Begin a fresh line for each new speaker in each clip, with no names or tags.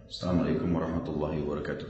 Assalamualaikum warahmatullahi wabarakatuh.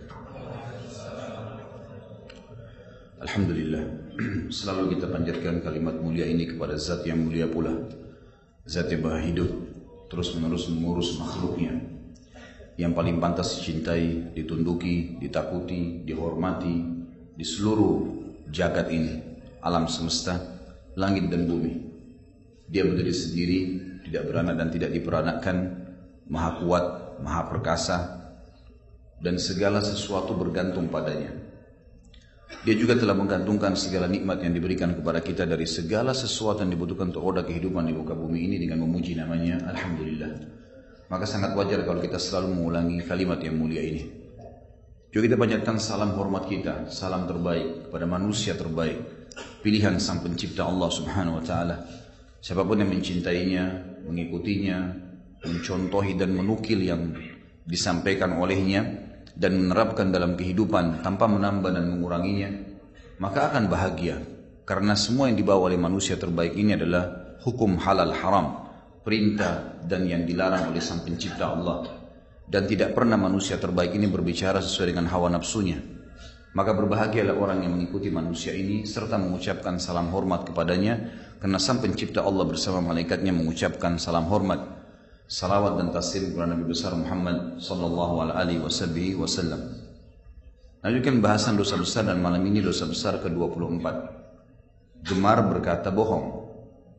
Alhamdulillah, selalu kita panjatkan kalimat mulia ini kepada zat yang mulia pula, zat yang maha hidup, terus menerus mengurus makhluknya, yang paling pantas dicintai, ditunduki, ditakuti, dihormati di seluruh jagat ini, alam semesta, langit dan bumi. Dia berdiri sendiri, tidak beranak dan tidak diperanakkan, maha kuat, maha perkasa, dan segala sesuatu bergantung padanya. Dia juga telah menggantungkan segala nikmat yang diberikan kepada kita dari segala sesuatu yang dibutuhkan untuk roda kehidupan di muka bumi ini dengan memuji namanya Alhamdulillah. Maka sangat wajar kalau kita selalu mengulangi kalimat yang mulia ini. Juga kita panjatkan salam hormat kita, salam terbaik kepada manusia terbaik, pilihan sang pencipta Allah subhanahu wa ta'ala. Siapapun yang mencintainya, mengikutinya, mencontohi dan menukil yang disampaikan olehnya dan menerapkan dalam kehidupan tanpa menambah dan menguranginya, maka akan bahagia. Karena semua yang dibawa oleh manusia terbaik ini adalah hukum halal haram, perintah dan yang dilarang oleh sang pencipta Allah. Dan tidak pernah manusia terbaik ini berbicara sesuai dengan hawa nafsunya. Maka berbahagialah orang yang mengikuti manusia ini serta mengucapkan salam hormat kepadanya, karena sang pencipta Allah bersama malaikatnya mengucapkan salam hormat, salawat dan taslim kepada Nabi besar Muhammad sallallahu alaihi wasallam. Lanjutkan bahasan dosa besar, dan malam ini dosa besar ke-24, gemar berkata bohong.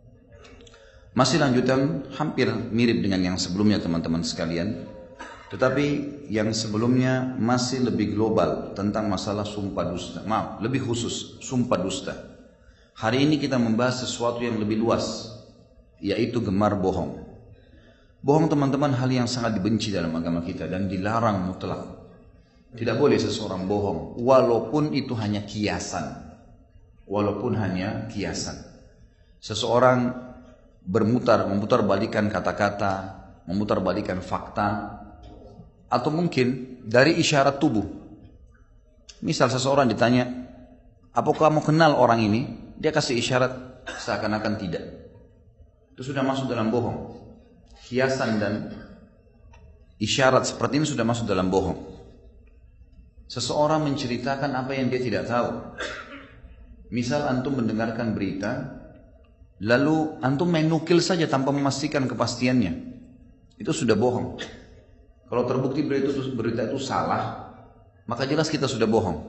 Masih lanjutan hampir mirip dengan yang sebelumnya teman-teman sekalian, tetapi yang sebelumnya masih lebih global tentang masalah sumpah dusta. Lebih khusus sumpah dusta. Hari ini kita membahas sesuatu yang lebih luas, yaitu gemar bohong. Bohong teman-teman hal yang sangat dibenci dalam agama kita dan dilarang mutlak. Tidak boleh seseorang bohong walaupun itu hanya kiasan. Walaupun hanya kiasan. Seseorang memutarbalikkan kata-kata, memutarbalikkan fakta, atau mungkin dari isyarat tubuh. Misal seseorang ditanya, apakah kamu kenal orang ini? Dia kasih isyarat seakan-akan tidak. Itu sudah masuk dalam bohong. Hiasan dan isyarat seperti ini sudah masuk dalam bohong. Seseorang menceritakan apa yang dia tidak tahu. Misal antum mendengarkan berita, lalu antum menukil saja tanpa memastikan kepastiannya. Itu sudah bohong. Kalau terbukti berita itu salah, maka jelas kita sudah bohong.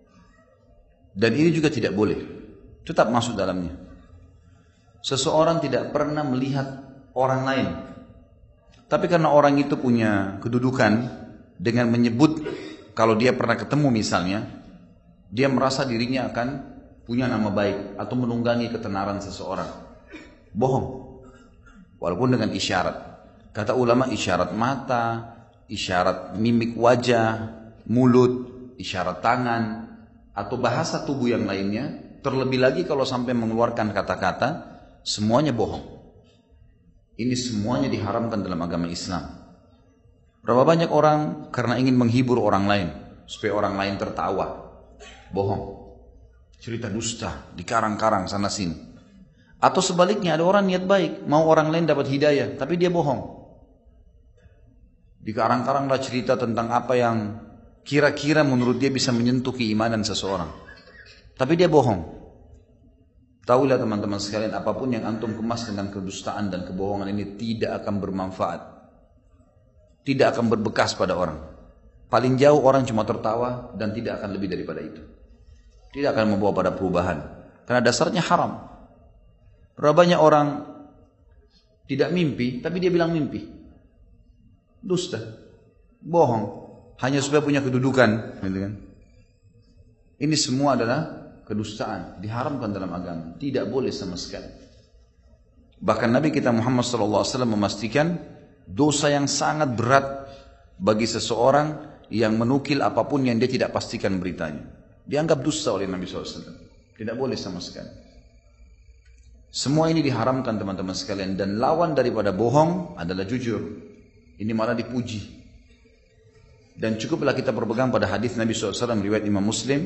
Dan ini juga tidak boleh. Tetap masuk dalamnya. Seseorang tidak pernah melihat orang lain, tapi karena orang itu punya kedudukan, dengan menyebut kalau dia pernah ketemu misalnya, dia merasa dirinya akan punya nama baik atau menunggangi ketenaran seseorang. Bohong. Walaupun dengan isyarat. Kata ulama, isyarat mata, isyarat mimik wajah, mulut, isyarat tangan, atau bahasa tubuh yang lainnya. Terlebih lagi kalau sampai mengeluarkan kata-kata, semuanya bohong. Ini semuanya diharamkan dalam agama Islam. Berapa banyak orang karena ingin menghibur orang lain, supaya orang lain tertawa, bohong. Cerita dusta, dikarang-karang sana sini. Atau sebaliknya, ada orang niat baik, mau orang lain dapat hidayah, tapi dia bohong. Dikarang-karanglah cerita tentang apa yang kira-kira menurut dia bisa menyentuh keimanan seseorang, tapi dia bohong. Tahulah teman-teman sekalian, apapun yang antum kemas dengan kedustaan dan kebohongan ini tidak akan bermanfaat. Tidak akan berbekas pada orang. Paling jauh orang cuma tertawa dan tidak akan lebih daripada itu. Tidak akan membawa pada perubahan. Karena dasarnya haram. Berapa banyak orang tidak mimpi, tapi dia bilang mimpi. Dusta. Bohong. Hanya supaya punya kedudukan. Gitu kan? Ini semua adalah kedustaan, diharamkan dalam agama, tidak boleh sama sekali. Bahkan Nabi kita Muhammad SAW memastikan dosa yang sangat berat bagi seseorang yang menukil apapun yang dia tidak pastikan beritanya. Dianggap dusta oleh Nabi SAW. Tidak boleh sama sekali. Semua ini diharamkan teman-teman sekalian, dan lawan daripada bohong adalah jujur. Ini malah dipuji. Dan cukuplah kita berpegang pada hadis Nabi SAW riwayat Imam Muslim,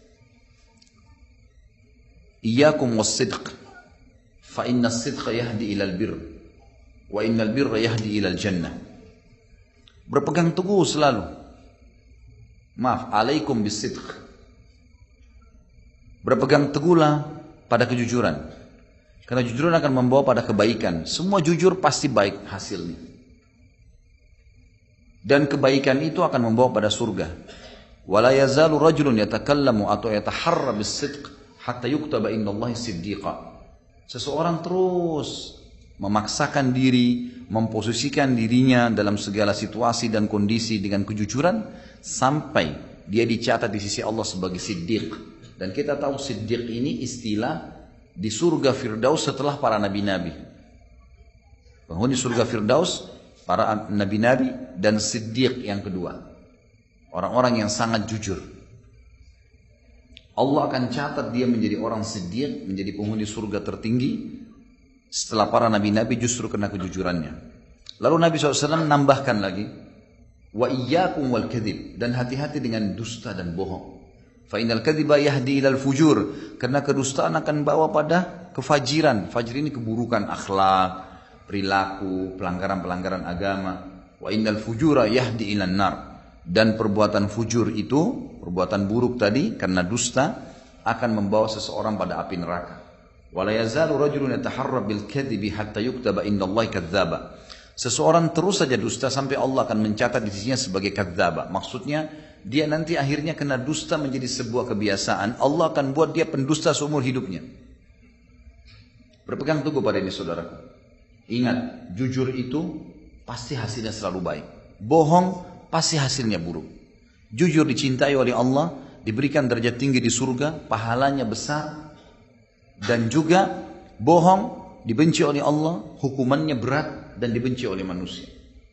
Iyyakum was-sidq fa inna as-sidqa yahdi ila al-birr wa inna al-birra yahdi ila al-jannah. Berpegang teguh selalu. Maaf, alaikum bisidq. Berpegang teguhlah pada kejujuran. Karena kejujuran akan membawa pada kebaikan. Semua jujur pasti baik hasilnya. Dan kebaikan itu akan membawa pada surga. Wala yazalu rajulun yatakallamu atau yataharra bisidq hatta yuktaba indallahi siddiqa. Seseorang terus memaksakan diri, memposisikan dirinya dalam segala situasi dan kondisi dengan kejujuran sampai dia dicatat di sisi Allah sebagai siddiq. Dan kita tahu siddiq ini istilah di surga Firdaus setelah para nabi-nabi. Penghuni surga Firdaus para nabi-nabi dan siddiq yang kedua. Orang-orang yang sangat jujur. Allah akan catat dia menjadi orang siddiq, menjadi penghuni surga tertinggi setelah para nabi-nabi justru karena kejujurannya. Lalu Nabi SAW nambahkan lagi, wa iyyakum wal kadhib, dan hati-hati dengan dusta dan bohong. Fa innal kadhiba yahdi ilal fujur, karena kedustaan akan bawa pada kefajiran. Fajir ini keburukan akhlak, perilaku, pelanggaran-pelanggaran agama. Wa innal fujura yahdi ilan nar, dan perbuatan fujur itu, perbuatan buruk tadi karena dusta akan membawa seseorang pada api neraka. Wala yazalu rajulun yataharra bil kadhibi hatta yuktaba indallahi kadzdzaba. Seseorang terus saja dusta sampai Allah akan mencatat di sisinya sebagai kadzdzaba. Maksudnya dia nanti akhirnya kena dusta menjadi sebuah kebiasaan. Allah akan buat dia pendusta seumur hidupnya. Berpegang teguh pada ini saudaraku. Ingat, jujur itu pasti hasilnya selalu baik. Bohong pasti hasilnya buruk. Jujur dicintai oleh Allah, diberikan derajat tinggi di surga, pahalanya besar. Dan juga bohong dibenci oleh Allah, hukumannya berat dan dibenci oleh manusia.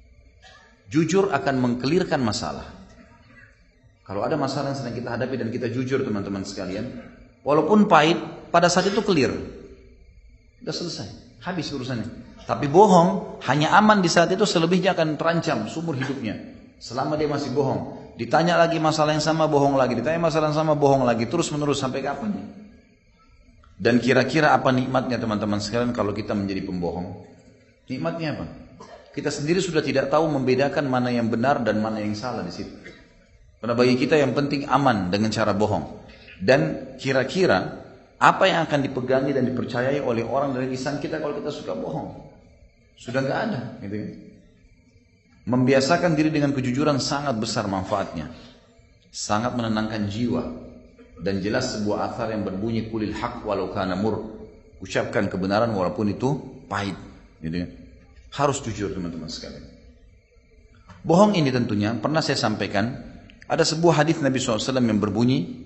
Jujur akan mengkelirkan masalah. Kalau ada masalah yang sedang kita hadapi dan kita jujur teman-teman sekalian, walaupun pahit, pada saat itu clear. Sudah selesai, habis urusannya. Tapi bohong hanya aman di saat itu, selebihnya akan terancam seumur hidupnya. Selama dia masih bohong, ditanya lagi masalah yang sama, bohong lagi, ditanya masalah yang sama, bohong lagi, terus menerus sampai kapan ya? Dan kira-kira apa nikmatnya teman-teman sekalian kalau kita menjadi pembohong? Nikmatnya apa? Kita sendiri sudah tidak tahu membedakan mana yang benar dan mana yang salah di situ. Karena bagi kita yang penting aman dengan cara bohong. Dan kira-kira apa yang akan dipegangi dan dipercayai oleh orang dari lisan kita kalau kita suka bohong? Sudah nggak ada, gitu kan? Membiasakan diri dengan kejujuran sangat besar manfaatnya. Sangat menenangkan jiwa. Dan jelas sebuah athar yang berbunyi kulil haq walau kana mur. Ucapkan kebenaran walaupun itu pahit, gitu kan? Harus jujur teman-teman sekalian. Bohong ini tentunya pernah saya sampaikan, ada sebuah hadis Nabi SAW yang berbunyi,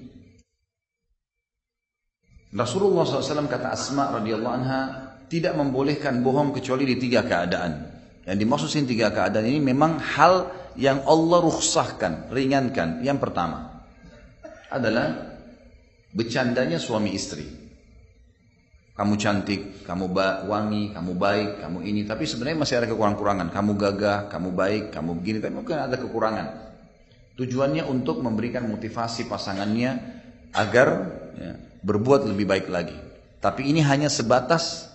Rasulullah SAW kata Asma radhiyallahu anha, tidak membolehkan bohong kecuali di 3 keadaan. Yang dimaksud 3 keadaan ini memang hal yang Allah rukhsahkan, ringankan. Yang pertama adalah bercandanya suami istri. Kamu cantik, kamu wangi, kamu baik, kamu ini. Tapi sebenarnya masih ada kekurangan. Kamu gagah, kamu baik, kamu begini. Tapi mungkin ada kekurangan. Tujuannya untuk memberikan motivasi pasangannya agar berbuat lebih baik lagi. Tapi ini hanya sebatas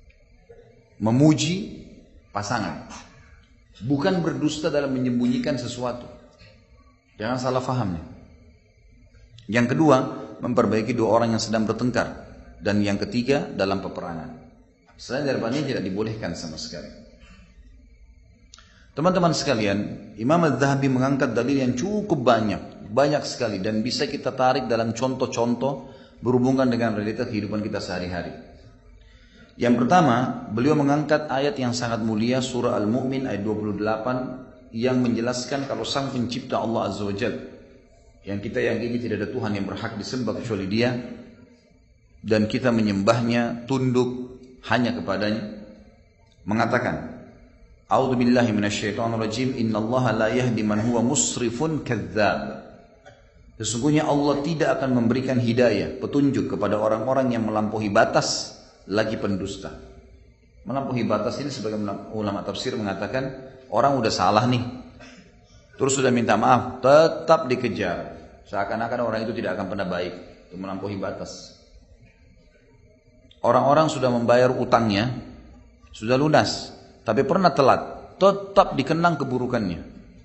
memuji pasangan. Bukan berdusta dalam menyembunyikan sesuatu. Jangan salah faham nih. Yang kedua, memperbaiki 2 orang yang sedang bertengkar. Dan yang ketiga, dalam peperangan. Selain daripada ini tidak dibolehkan sama sekali. Teman-teman sekalian, Imam Az-Zahabi mengangkat dalil yang cukup banyak sekali. Dan bisa kita tarik dalam contoh-contoh berhubungan dengan realitas kehidupan kita sehari-hari. Yang pertama, beliau mengangkat ayat yang sangat mulia, surah Al-Mu'min ayat 28, yang menjelaskan kalau sang pencipta Allah Azza wa Jalla, yang kita yakini tidak ada Tuhan yang berhak disembah kecuali Dia, dan kita menyembahnya, tunduk hanya kepadanya, mengatakan, A'udzubillahi minasyaitonirrajim, innallaha la yahdi man huwa musrifun kadzdzab. Sesungguhnya Allah tidak akan memberikan hidayah, petunjuk kepada orang-orang yang melampaui batas lagi pendusta. Melampaui batas ini sebagai ulama tafsir mengatakan, orang udah salah nih, terus sudah minta maaf, tetap dikejar. Seakan-akan orang itu tidak akan pernah baik. Itu melampaui batas. Orang-orang sudah membayar utangnya, sudah lunas, tapi pernah telat, tetap dikenang keburukannya.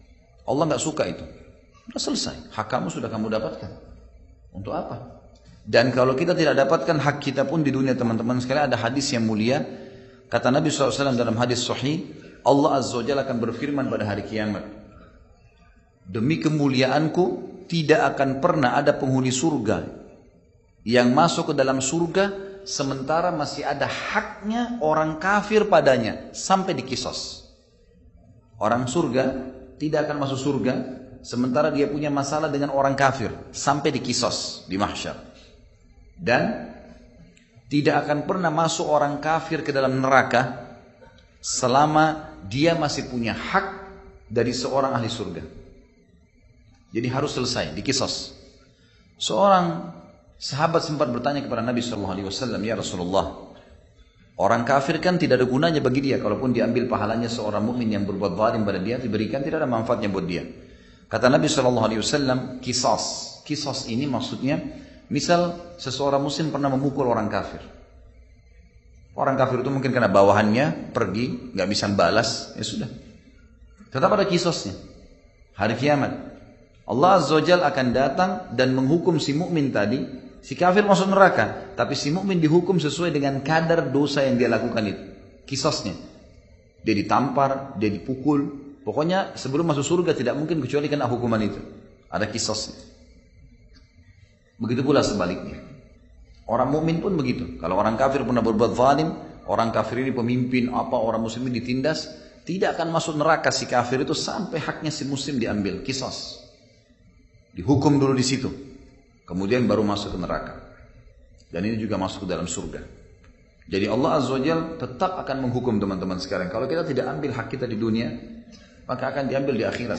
Allah nggak suka itu. Sudah selesai, hak kamu sudah kamu dapatkan. Untuk apa? Dan kalau kita tidak dapatkan hak kita pun di dunia, teman-teman sekalian, ada hadis yang mulia. Kata Nabi SAW dalam hadis sahih, Allah Azza wa Jalla akan berfirman pada hari kiamat, demi kemuliaanku tidak akan pernah ada penghuni surga yang masuk ke dalam surga sementara masih ada haknya orang kafir padanya sampai dikisos. Orang surga tidak akan masuk surga sementara dia punya masalah dengan orang kafir sampai dikisos di mahsyar. Dan tidak akan pernah masuk orang kafir ke dalam neraka selama dia masih punya hak dari seorang ahli surga. Jadi harus selesai, dikisos. Seorang sahabat sempat bertanya kepada Nabi SAW, ya Rasulullah, orang kafir kan tidak ada gunanya bagi dia, kalaupun diambil pahalanya seorang mukmin yang berbuat zalim pada dia, diberikan, tidak ada manfaatnya buat dia. Kata Nabi SAW, kisos. Kisos ini maksudnya, misal seseorang muslim pernah memukul orang kafir. Orang kafir itu mungkin karena bawahannya pergi, nggak bisa balas, ya sudah. Tetap ada kisosnya. Hari kiamat, Allah Azza wa Jalla akan datang dan menghukum si mukmin tadi. Si kafir masuk neraka, tapi si mukmin dihukum sesuai dengan kadar dosa yang dia lakukan itu. Kisosnya, dia ditampar, dia dipukul. Pokoknya sebelum masuk surga tidak mungkin kecuali kena hukuman itu. Ada kisosnya. Begitu pula sebaliknya. Orang mukmin pun begitu. Kalau orang kafir pernah berbuat zalim, orang kafir ini pemimpin apa, orang muslim ini ditindas, tidak akan masuk neraka si kafir itu sampai haknya si muslim diambil, kisos. Dihukum dulu di situ, kemudian baru masuk ke neraka. Dan ini juga masuk ke dalam surga. Jadi Allah Azza wa Jalla tetap akan menghukum teman-teman sekarang. Kalau kita tidak ambil hak kita di dunia, maka akan diambil di akhirat.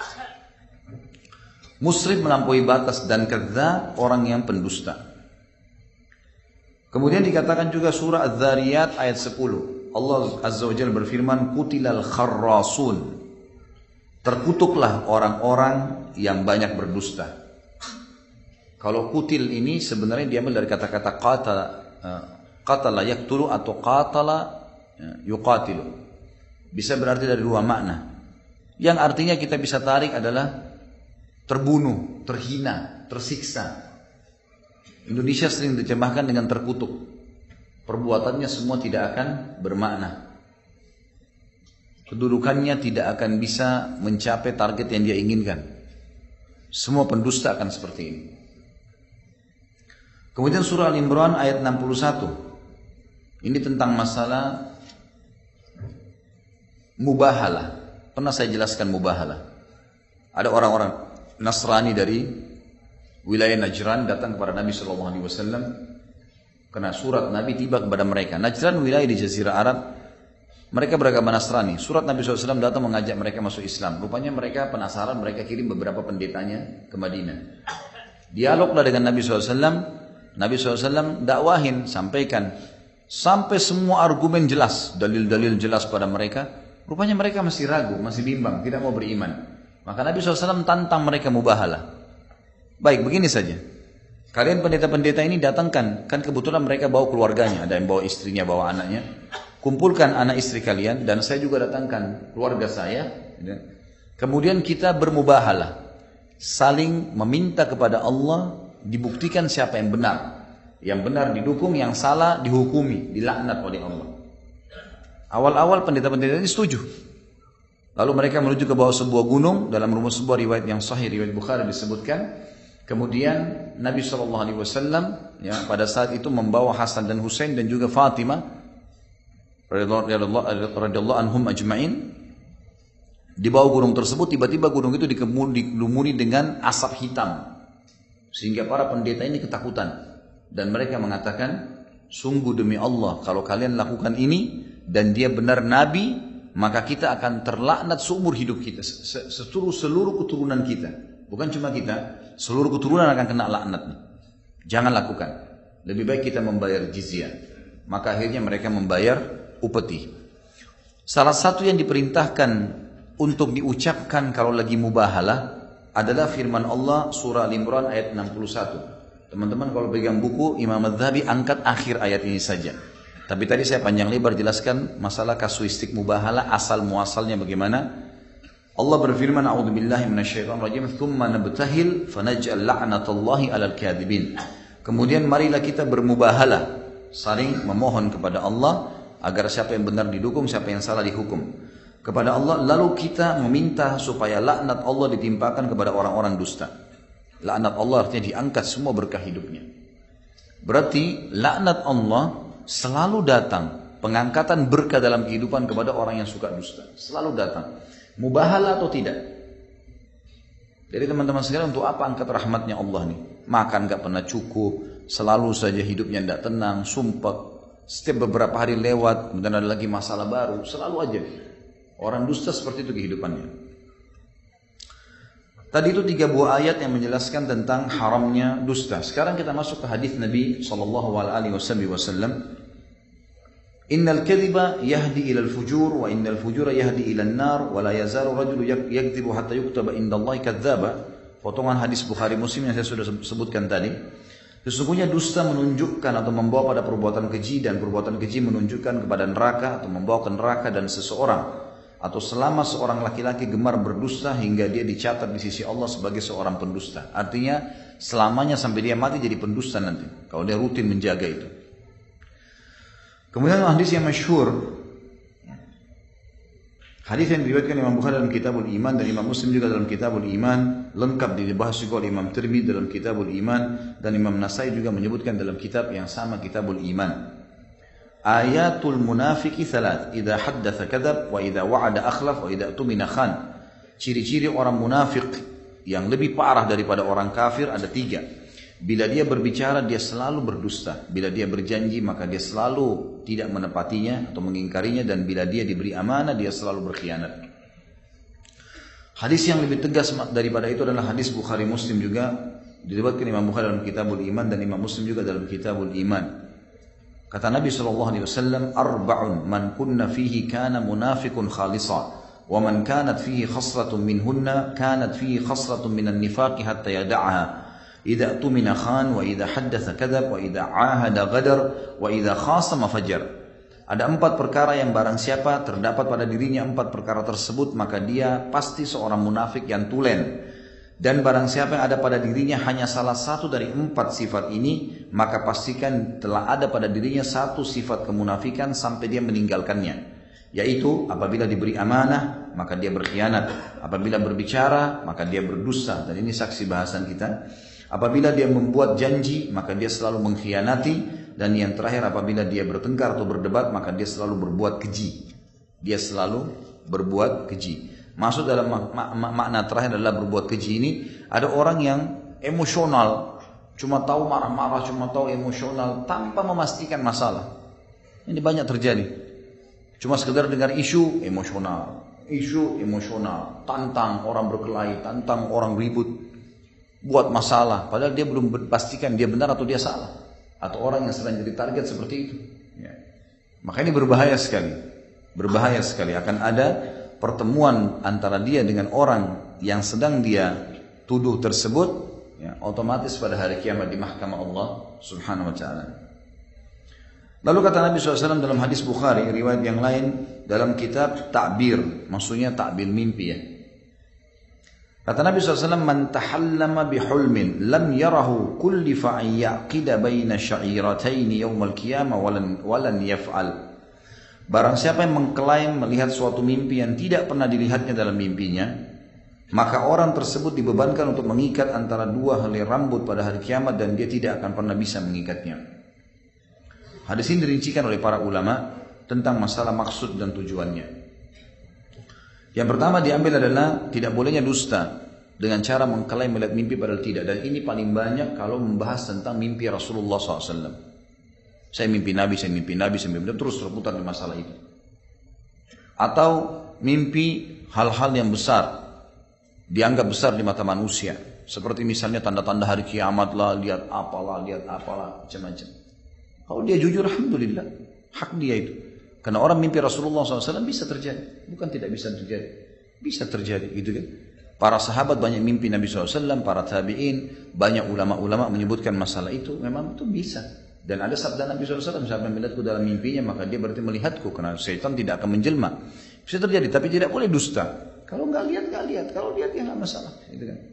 Musrif melampaui batas dan kadzdzab, orang yang pendusta. Kemudian dikatakan juga surah Az-Zariyat ayat 10. Allah Azza wa Jalla berfirman, Qutilal kharrasun. Terkutuklah orang-orang yang banyak berdusta. Kalau kutil ini sebenarnya diambil dari kata-kata qatala yaqtulu atau qatala yuqatilu. Bisa berarti dari dua makna. Yang artinya kita bisa tarik adalah terbunuh, terhina, tersiksa. Indonesia sering diterjemahkan dengan terkutuk. Perbuatannya semua tidak akan bermakna. Kedudukannya tidak akan bisa mencapai target yang dia inginkan. Semua pendusta akan seperti ini. Kemudian surah Al-Imran ayat 61. Ini tentang masalah mubahalah. Pernah saya jelaskan mubahalah. Ada orang-orang Nasrani dari wilayah Najran datang kepada Nabi SAW. Karena surat Nabi tiba kepada mereka. Najran wilayah di Jazirah Arab. Mereka beragama Nasrani. Surat Nabi SAW datang mengajak mereka masuk Islam. Rupanya mereka penasaran, mereka kirim beberapa pendetanya ke Madinah. Dialoglah dengan Nabi SAW. Nabi SAW dakwahin, sampaikan. Sampai semua argumen jelas, dalil-dalil jelas pada mereka. Rupanya mereka masih ragu, masih bimbang, tidak mau beriman. Maka Nabi SAW tantang mereka mubahalah. Baik, begini saja. Kalian pendeta-pendeta ini datangkan. Kan kebetulan mereka bawa keluarganya. Ada yang bawa istrinya, bawa anaknya. Kumpulkan anak istri kalian dan saya juga datangkan keluarga saya. Kemudian kita bermubahalah, saling meminta kepada Allah, dibuktikan siapa yang benar. Yang benar didukung, yang salah dihukumi, dilaknat oleh Allah. Awal-awal pendeta-pendeta ini setuju. Lalu mereka menuju ke bawah sebuah gunung. Dalam rumus sebuah riwayat yang sahih, riwayat Bukhari disebutkan. Kemudian Nabi SAW ya, pada saat itu membawa Hasan dan Husain dan juga Fatimah radhiyallahu anhum ajma'in. Di bawah gunung tersebut tiba-tiba gunung itu dilumuri dengan asap hitam, sehingga para pendeta ini ketakutan dan mereka mengatakan, sungguh demi Allah kalau kalian lakukan ini dan dia benar nabi, maka kita akan terlaknat seumur hidup kita, seluruh keturunan kita. Bukan cuma kita, seluruh keturunan akan kena laknat. Jangan lakukan. Lebih baik kita membayar jizyah. Maka akhirnya mereka membayar upeti. Salah satu yang diperintahkan untuk diucapkan kalau lagi mubahalah adalah firman Allah surah Al-Imran ayat 61. Teman-teman kalau pegang buku Imam Adz-Dzahabi angkat akhir ayat ini saja. Tapi tadi saya panjang lebar jelaskan masalah kasuistik mubahalah, asal muasalnya bagaimana. Allah berfirman, "A'udzubillahi minasyaitonirrajim, tsumma nabtahil fanaj'al la'natallahi 'alal kadzibin." Kemudian marilah kita bermubahalah, saling memohon kepada Allah agar siapa yang benar didukung, siapa yang salah dihukum kepada Allah. Lalu kita meminta supaya laknat Allah ditimpakan kepada orang-orang dusta. Laknat Allah artinya diangkat semua berkah hidupnya. Berarti laknat Allah selalu datang, pengangkatan berkah dalam kehidupan kepada orang yang suka dusta. Selalu datang. Mubahalah atau tidak? Jadi teman-teman sekalian, untuk apa angkat rahmatnya Allah nih? Makan gak pernah cukup, selalu saja hidupnya tidak tenang, sumpah. Setiap beberapa hari lewat, kemudian ada lagi masalah baru, selalu aja. Orang dusta seperti itu kehidupannya. Tadi itu 3 buah ayat yang menjelaskan tentang haramnya dusta. Sekarang kita masuk ke hadis Nabi SAW. Innal kadhiba yahdi ilal fujur wa innal fujura yahdi ilan nar wa la yazalu rajulu yakdzibu hatta yuktaba indallahi kadzdzaba. Potongan hadis Bukhari Muslim yang saya sudah sebutkan tadi. Sesungguhnya dusta menunjukkan atau membawa pada perbuatan keji, dan perbuatan keji menunjukkan kepada neraka atau membawa ke neraka, dan seseorang atau selama seorang laki-laki gemar berdusta hingga dia dicatat di sisi Allah sebagai seorang pendusta. Artinya selamanya sampai dia mati jadi pendusta nanti kalau dia rutin menjaga itu. Kemudian hadis yang masyhur, hadis yang diriwayatkan Imam Bukhari dalam Kitabul Iman dan Imam Muslim juga dalam Kitabul Iman, lengkap dibahas juga oleh Imam Tirmidzi dalam Kitabul Iman, dan Imam Nasai juga menyebutkan dalam kitab yang sama, Kitabul Iman. Ayatul munafiqi thalath, idza haddatsa kadzab wa idza wa'ada akhlaf wa idza tumina khan. Ciri-ciri orang munafik yang lebih parah daripada orang kafir ada 3. Bila dia berbicara, dia selalu berdusta. Bila dia berjanji, maka dia selalu tidak menepatinya atau mengingkarinya. Dan bila dia diberi amanah, dia selalu berkhianat. Hadis yang lebih tegas daripada itu adalah hadis Bukhari Muslim juga. Diriwayatkan Imam Bukhari dalam Kitabul Iman dan Imam Muslim juga dalam Kitabul Iman. Kata Nabi SAW, "Arba'un man kunna fihi kana munafiqun khalisa. Wa man kanat fihi khasratun minhunna, kanat fihi khasratun minan nifaqi hatta yada'aha. Idza tumina khan, wa idza haddatsa kadzab, wa idza ahada ghadar, wa idza khasama fajar." Ada 4 perkara yang barang siapa terdapat pada dirinya 4 perkara tersebut, maka dia pasti seorang munafik yang tulen. Dan barang siapa yang ada pada dirinya hanya salah satu dari 4 sifat ini, maka pastikan telah ada pada dirinya 1 sifat kemunafikan sampai dia meninggalkannya. Yaitu apabila diberi amanah, maka dia berkhianat. Apabila berbicara, maka dia berdusta. Dan ini saksi bahasan kita. Apabila dia membuat janji, maka dia selalu mengkhianati. Dan yang terakhir, apabila dia bertengkar atau berdebat, maka dia selalu berbuat keji. Dia selalu berbuat keji. Maksud dalam makna terakhir adalah berbuat keji ini, ada orang yang emosional, cuma tahu marah-marah, cuma tahu emosional, tanpa memastikan masalah. Ini banyak terjadi. Cuma sekedar dengar isu emosional, tantang orang berkelahi, tantang orang ribut, buat masalah, padahal dia belum pastikan dia benar atau dia salah, atau orang yang sedang jadi target seperti itu. Ya. Maka ini berbahaya sekali, akan ada pertemuan antara dia dengan orang yang sedang dia tuduh tersebut, ya, otomatis pada hari kiamat di mahkamah Allah Subhanahu Wa Taala. Lalu kata Nabi SAW dalam hadis Bukhari, riwayat yang lain dalam kitab Ta'bir, maksudnya ta'bir mimpi ya. Kata Nabi SAW, "Man tahallama bihulmin lam yarahu kullifa an yaqida baina sya'iratayn yaumal qiyamah walan yaf'al." Barang siapa yang mengklaim melihat suatu mimpi yang tidak pernah dilihatnya dalam mimpinya, maka orang tersebut dibebankan untuk mengikat antara 2 helai rambut pada hari kiamat, dan dia tidak akan pernah bisa mengikatnya. Hadis ini dirincikan oleh para ulama tentang masalah maksud dan tujuannya. Yang pertama diambil adalah tidak bolehnya dusta dengan cara mengklaim melihat mimpi padahal tidak. Dan ini paling banyak kalau membahas tentang mimpi Rasulullah SAW. Saya mimpi Nabi, terus terputar di masalah itu. Atau mimpi hal-hal yang besar, dianggap besar di mata manusia. Seperti misalnya tanda-tanda hari kiamat lah, lihat apalah, macam-macam. Kalau dia jujur, alhamdulillah, hak dia itu. Karena orang mimpi Rasulullah SAW bisa terjadi, bukan tidak bisa terjadi, bisa terjadi, gitu kan? Para sahabat banyak mimpi Nabi SAW, para tabi'in, banyak ulama-ulama menyebutkan masalah itu, memang itu bisa. Dan ada sabda Nabi SAW, siapa yang melihatku dalam mimpinya, maka dia berarti melihatku, karena syaitan tidak akan menjelma. Bisa terjadi, tapi tidak boleh dusta. Kalau nggak lihat, nggak lihat. Kalau lihat ya nggak masalah. Gitu kan.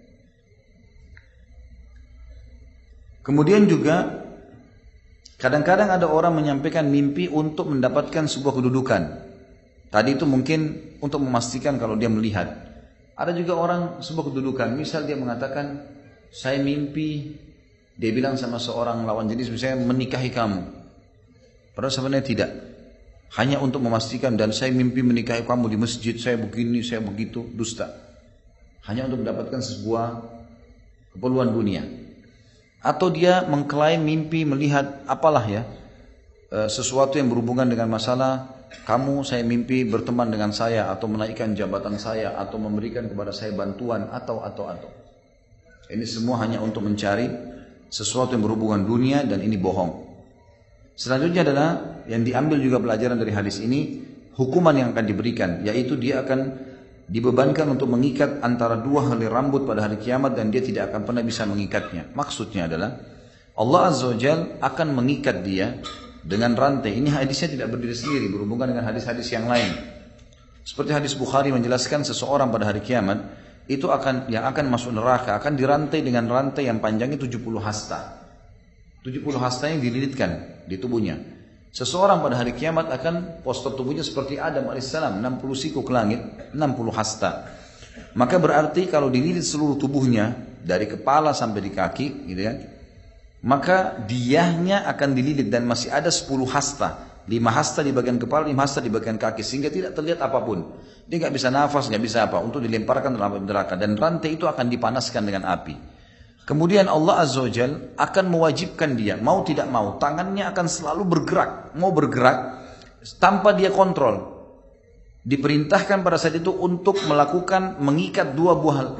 Kemudian juga kadang-kadang ada orang menyampaikan mimpi untuk mendapatkan sebuah kedudukan. Tadi itu mungkin untuk memastikan kalau dia melihat. Ada juga orang sebuah kedudukan. Misal dia mengatakan, saya mimpi, dia bilang sama seorang lawan jenis misalnya menikahi kamu. Padahal sebenarnya tidak. Hanya untuk memastikan, dan saya mimpi menikahi kamu di masjid, saya begini, saya begitu, dusta. Hanya untuk mendapatkan sebuah keperluan dunia. Atau dia mengklaim mimpi melihat apalah ya, sesuatu yang berhubungan dengan masalah, kamu saya mimpi berteman dengan saya, atau menaikkan jabatan saya, atau memberikan kepada saya bantuan, atau. Ini semua hanya untuk mencari sesuatu yang berhubungan dunia, dan ini bohong. Selanjutnya adalah yang diambil juga pelajaran dari hadis ini, hukuman yang akan diberikan, yaitu dia akan dibebankan untuk mengikat antara dua helai rambut pada hari kiamat, dan dia tidak akan pernah bisa mengikatnya. Maksudnya adalah Allah Azza wa Jalla akan mengikat dia dengan rantai. Ini hadisnya tidak berdiri sendiri, berhubungan dengan hadis-hadis yang lain. Seperti hadis Bukhari menjelaskan seseorang pada hari kiamat itu yang akan masuk neraka akan dirantai dengan rantai yang panjangnya 70 hasta. 70 hasta yang dililitkan di tubuhnya. Seseorang pada hari kiamat akan postur tubuhnya seperti Adam AS, 60 siku ke langit, 60 hasta. Maka berarti kalau dililit seluruh tubuhnya dari kepala sampai di kaki, gitu kan, maka diahnya akan dililit dan masih ada 10 hasta. 5 hasta di bagian kepala, 5 hasta di bagian kaki, sehingga tidak terlihat apapun. Dia nggak bisa nafas, nggak bisa apa, untuk dilemparkan dalam api neraka, dan rantai itu akan dipanaskan dengan api. Kemudian Allah Azza wa Jalla akan mewajibkan dia, mau tidak mau, tangannya akan selalu bergerak, mau bergerak tanpa dia kontrol. Diperintahkan pada saat itu untuk melakukan mengikat dua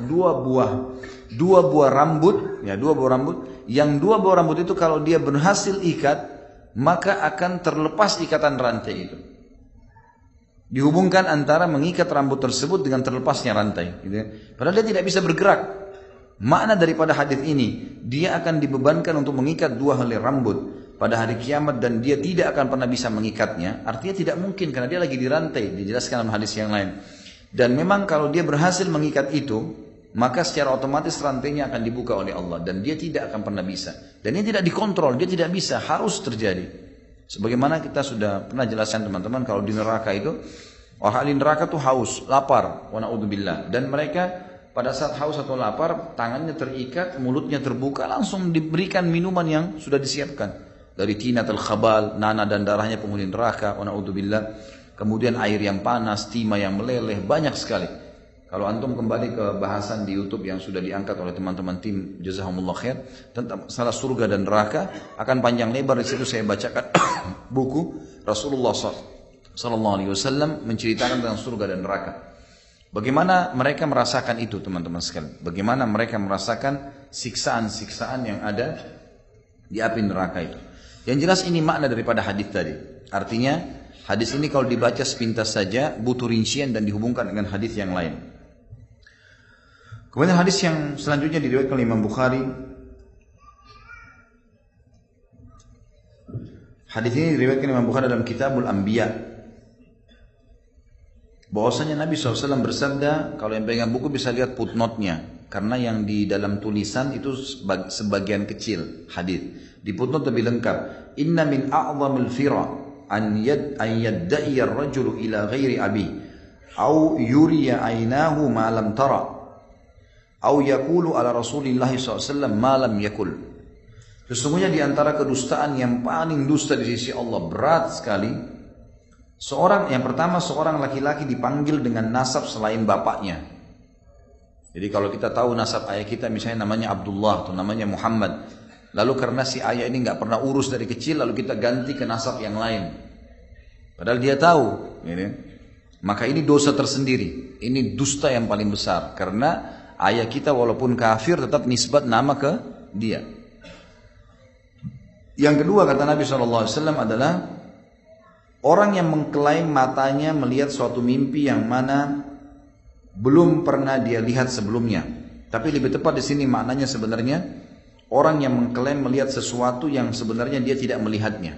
buah rambut, ya, dua buah rambut. Yang dua buah rambut itu kalau dia berhasil ikat, maka akan terlepas ikatan rantai itu. Dihubungkan antara mengikat rambut tersebut dengan terlepasnya rantai, gitu ya. Padahal dia tidak bisa bergerak. Makna daripada hadis ini, dia akan dibebankan untuk mengikat dua helai rambut pada hari kiamat, dan dia tidak akan pernah bisa mengikatnya. Artinya tidak mungkin karena dia lagi dirantai, dijelaskan dalam hadis yang lain. Dan memang kalau dia berhasil mengikat itu, maka secara otomatis rantainya akan dibuka oleh Allah, dan dia tidak akan pernah bisa. Dan ini tidak dikontrol, dia tidak bisa, harus terjadi. Sebagaimana kita sudah pernah jelaskan teman-teman, kalau di neraka itu, ahli neraka itu haus, lapar, wa na'udzubillah, dan mereka pada saat haus atau lapar, tangannya terikat, mulutnya terbuka, langsung diberikan minuman yang sudah disiapkan. Dari tinatul khabal, nanah dan darahnya penghuni neraka, wa na'udzubillah. Kemudian air yang panas, timah yang meleleh, banyak sekali. Kalau antum kembali ke bahasan di YouTube yang sudah diangkat oleh teman-teman tim Jazahumullah Khair tentang masalah surga dan neraka, akan panjang lebar. Di situ saya bacakan buku Rasulullah SAW menceritakan tentang surga dan neraka. Bagaimana mereka merasakan itu, teman-teman sekalian? Bagaimana mereka merasakan siksaan-siksaan yang ada di api neraka itu? Yang jelas ini makna daripada hadis tadi. Artinya hadis ini kalau dibaca sepintas saja butuh rincian dan dihubungkan dengan hadis yang lain. Kemudian hadis yang selanjutnya diriwayatkan oleh Imam Bukhari. Hadis ini diriwayatkan Imam Bukhari dalam Kitabul Anbiya. Bahwasanya Nabi SAW bersabda, kalau yang pegang buku bisa lihat footnote-nya, karena yang di dalam tulisan itu sebagian kecil hadis. Di footnote lebih lengkap. Inna min a'zamil fira an yadda'i ar-rajulu ila ghairi abi, au yuriya aynahu ma lam tara, au yaqulu ala Rasulillah SAW ma lam yakul. Sesungguhnya di antara kedustaan yang paling dusta di sisi Allah, berat sekali, yang pertama seorang laki-laki dipanggil dengan nasab selain bapaknya. Jadi kalau kita tahu nasab ayah kita misalnya namanya Abdullah atau namanya Muhammad, lalu karena si ayah ini nggak pernah urus dari kecil, lalu kita ganti ke nasab yang lain. Padahal dia tahu, gitu. Maka ini dosa tersendiri. Ini dusta yang paling besar, karena ayah kita walaupun kafir tetap nisbat nama ke dia. Yang kedua kata Nabi SAW adalah orang yang mengklaim matanya melihat suatu mimpi yang mana belum pernah dia lihat sebelumnya. Tapi lebih tepat di sini maknanya sebenarnya orang yang mengklaim melihat sesuatu yang sebenarnya dia tidak melihatnya.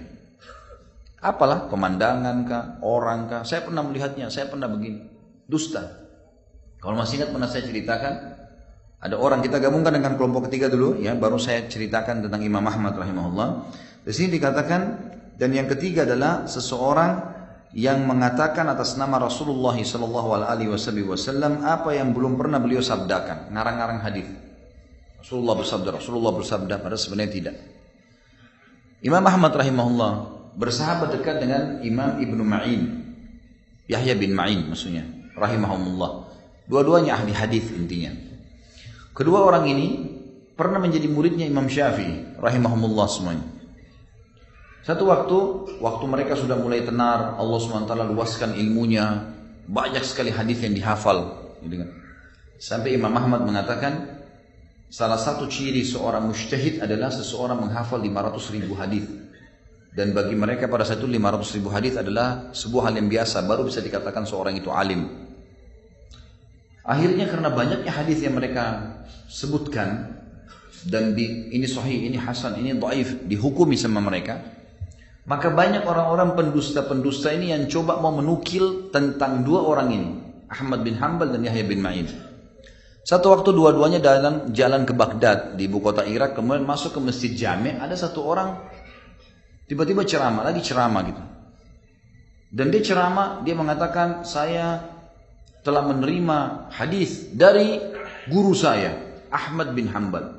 Apalah, pemandangan kah, orang kah, saya pernah melihatnya, saya pernah begini. Dusta. Kalau masih ingat pernah saya ceritakan, ada orang, kita gabungkan dengan kelompok ketiga dulu ya, baru saya ceritakan tentang Imam Ahmad rahimahullah. Di sini dikatakan, dan yang ketiga adalah seseorang yang mengatakan atas nama Rasulullah SAW apa yang belum pernah beliau sabdakan, ngarang-ngarang hadis. Rasulullah bersabda, padahal sebenarnya tidak. Imam Ahmad rahimahullah bersahabat dekat dengan Imam Ibnu Ma'in, Yahya bin Ma'in maksudnya, rahimahumullah. Dua-duanya ahli hadis intinya. Kedua orang ini pernah menjadi muridnya Imam Syafi'i rahimahumullah semuanya. Satu waktu mereka sudah mulai tenar, Allah SWT luaskan ilmunya, banyak sekali hadis yang dihafal, gitu kan. Sampai Imam Ahmad mengatakan salah satu ciri seorang mujtahid adalah seseorang menghafal 500.000 hadis. Dan bagi mereka pada saat itu 500.000 hadis adalah sebuah hal yang biasa, baru bisa dikatakan seorang itu alim. Akhirnya karena banyaknya hadis yang mereka sebutkan, dan ini sahih, ini hasan, ini dhaif, dihukumi sama mereka, maka banyak orang-orang pendusta-pendusta ini yang coba mau menukil tentang dua orang ini, Ahmad bin Hanbal dan Yahya bin Ma'in. Satu waktu dua-duanya dalam jalan ke Baghdad di ibu kota Irak, kemudian masuk ke Masjid Jami', ada satu orang tiba-tiba lagi ceramah gitu. Dan dia ceramah, dia mengatakan, saya telah menerima hadis dari guru saya, Ahmad bin Hanbal.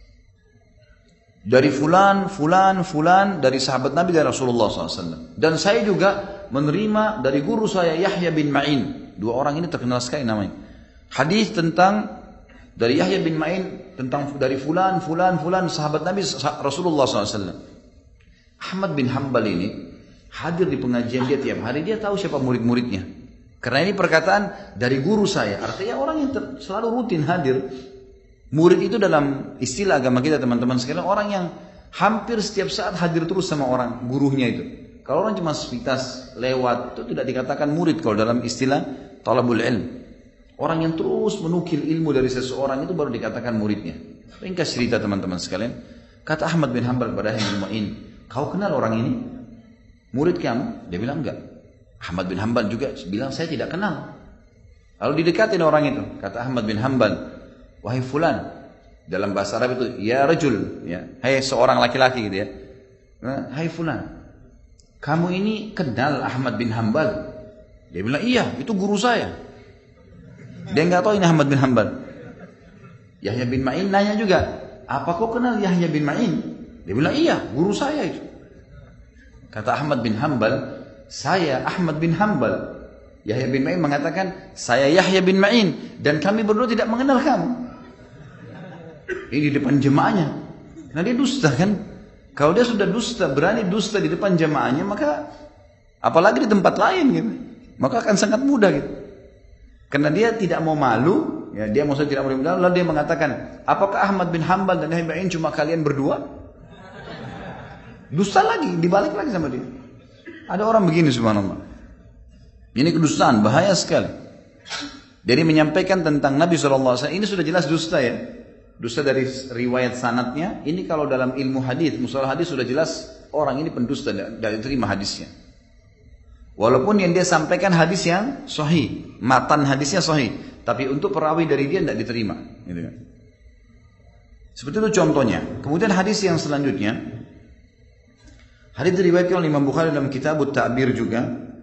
Dari fulan, dari sahabat Nabi dan Rasulullah SAW. Dan saya juga menerima dari guru saya, Yahya bin Ma'in. Dua orang ini terkenal sekali namanya. Hadis tentang, dari Yahya bin Ma'in, tentang dari fulan, sahabat Nabi Rasulullah SAW. Ahmad bin Hanbal ini hadir di pengajian dia tiap hari, dia tahu siapa murid-muridnya. Karena ini perkataan dari guru saya, artinya orang yang selalu rutin hadir. Murid itu dalam istilah agama kita teman-teman sekalian, orang yang hampir setiap saat hadir terus sama orang gurunya itu. Kalau orang cuma sepintas lewat, itu tidak dikatakan murid kalau dalam istilah talabul ilm. Orang yang terus menukil ilmu dari seseorang itu baru dikatakan muridnya. Ringkas cerita teman-teman sekalian, kata Ahmad bin Hanbal kepada Yahya bin Ma'in, kau kenal orang ini? Murid kamu? Dia bilang enggak. Ahmad bin Hanbal juga bilang saya tidak kenal. Lalu didekatin orang itu. Kata Ahmad bin Hanbal, wahai fulan, dalam bahasa Arab itu ya rajul, ya, hai seorang laki-laki gitu ya. Hai fulan, kamu ini kenal Ahmad bin Hanbal? Dia bilang iya, itu guru saya. Dia nggak tahu ini Ahmad bin Hanbal. Yahya bin Ma'in nanya juga, apa kau kenal Yahya bin Ma'in? Dia bilang iya, guru saya itu. Kata Ahmad bin Hanbal, saya Ahmad bin Hanbal. Yahya bin Ma'in mengatakan, saya Yahya bin Ma'in, dan kami berdua tidak mengenal kamu. Ini di depan jemaahnya. Nah dia dusta kan? Kalau dia sudah dusta, berani dusta di depan jemaahnya, maka apalagi di tempat lain gitu, maka akan sangat mudah gitu. Karena dia tidak mau malu, ya, dia maksudnya tidak mau malu, lalu dia mengatakan, apakah Ahmad bin Hanbal dan Yahya bin Ma'in cuma kalian berdua? Dusta lagi, dibalik lagi sama dia. Ada orang begini subhanallah. Ini kedustaan, bahaya sekali. Jadi menyampaikan tentang Nabi SAW, ini sudah jelas dusta ya. Dusta dari riwayat sanadnya. Ini kalau dalam ilmu hadis, mustalah hadis sudah jelas orang ini pendusta, tidak diterima hadisnya. Walaupun yang dia sampaikan hadis yang sahih, matan hadisnya sahih, tapi untuk perawi dari dia tidak diterima. Gitu kan. Seperti itu contohnya. Kemudian hadis yang selanjutnya, hadis diriwayatkan oleh Imam Bukhari dalam Kitabut Ta'bir juga.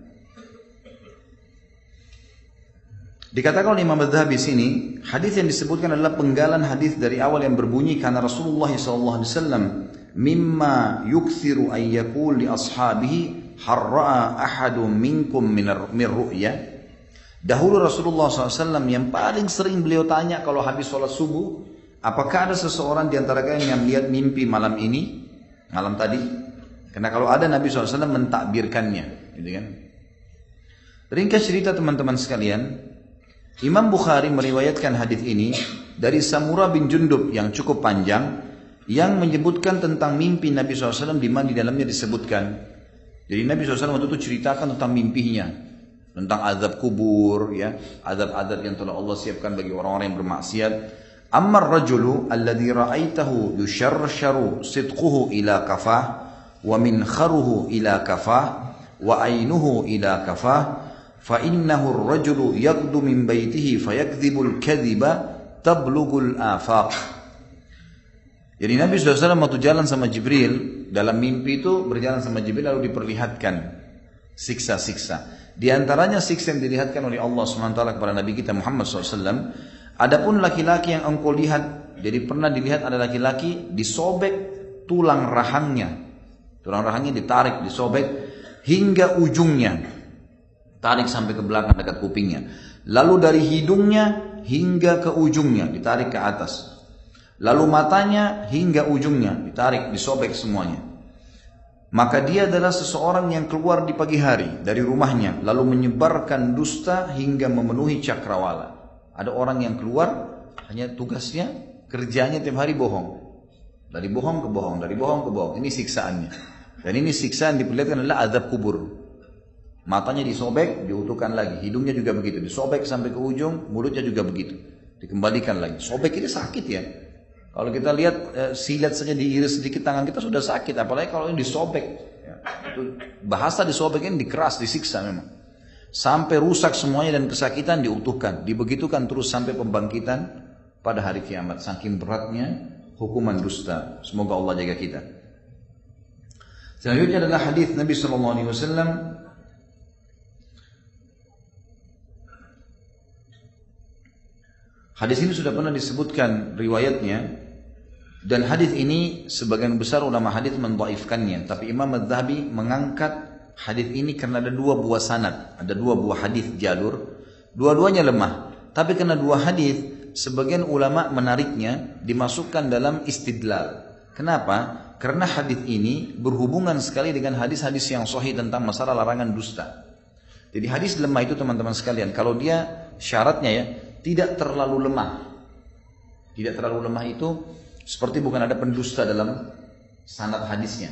Dikatakan oleh Imam Adz-Dzahabi sini, hadis yang disebutkan adalah penggalan hadis dari awal yang berbunyi karena Rasulullah SAW mimma yukthiru ay yaqul li ashabihi harra'a ahadun minkum min ru'ya. Dahulu Rasulullah SAW yang paling sering beliau tanya kalau habis sholat subuh, apakah ada seseorang di antara kalian yang melihat mimpi malam ini, malam tadi? Karena kalau ada Nabi SAW mentakbirkannya, gitu kan? Ringkas cerita teman-teman sekalian, Imam Bukhari meriwayatkan hadis ini dari Samurah bin Jundub yang cukup panjang, yang menyebutkan tentang mimpi Nabi SAW di mana di dalamnya disebutkan. Jadi Nabi SAW waktu itu ceritakan tentang mimpinya, tentang azab kubur, ya, azab-azab yang telah Allah siapkan bagi orang-orang yang bermaksiat. Ammar rajulu alladhi ra'aitahu yusharrsharu sidquhu ila kafah wa min kharuhu ila kafah wa ainuhu ila kafah fa innahu ar-rajulu yaghdu min baitihi fayakdzibul kadhiba tablughul afaq. Jadi Nabi SAW waktu jalan sama Jibril, dalam mimpi itu berjalan sama Jibril lalu diperlihatkan siksa-siksa. Di antaranya siksa yang dilihatkan oleh Allah SWT kepada Nabi kita Muhammad SAW. Adapun laki-laki yang engkau lihat, jadi pernah dilihat ada laki-laki disobek tulang rahangnya. Tulang rahangnya ditarik, disobek hingga ujungnya. Tarik sampai ke belakang dekat kupingnya. Lalu dari hidungnya hingga ke ujungnya, ditarik ke atas. Lalu matanya hingga ujungnya, ditarik, disobek semuanya. Maka dia adalah seseorang yang keluar di pagi hari dari rumahnya, lalu menyebarkan dusta hingga memenuhi cakrawala. Ada orang yang keluar, hanya tugasnya, kerjanya tiap hari bohong. Dari bohong ke bohong, dari bohong ke bohong. Ini siksaannya. Dan ini siksaan diperlihatkan adalah azab kubur. Matanya disobek, diutuhkan lagi. Hidungnya juga begitu, disobek sampai ke ujung, mulutnya juga begitu. Dikembalikan lagi. Sobek ini sakit ya. Kalau kita lihat silat saja diiris sedikit tangan kita sudah sakit, apalagi kalau ini disobek. Ya, itu bahasa disobek ini dikeras, disiksa memang. Sampai rusak semuanya dan kesakitan diutuhkan, dibegitukan terus sampai pembangkitan pada hari kiamat. Saking beratnya hukuman dusta. Semoga Allah jaga kita. Selanjutnya adalah hadis Nabi SAW. Hadis ini sudah pernah disebutkan riwayatnya. Dan hadis ini sebagian besar ulama hadis mendhaifkannya, tapi Imam Az-Zahabi mengangkat hadis ini karena ada dua buah sanad, ada dua buah hadis jalur, dua-duanya lemah. Tapi karena dua hadis, sebagian ulama menariknya dimasukkan dalam istidlal. Kenapa? Karena hadis ini berhubungan sekali dengan hadis-hadis yang sahih tentang masalah larangan dusta. Jadi hadis lemah itu teman-teman sekalian, kalau dia syaratnya ya tidak terlalu lemah. Tidak terlalu lemah itu seperti bukan ada pendusta dalam sanad hadisnya.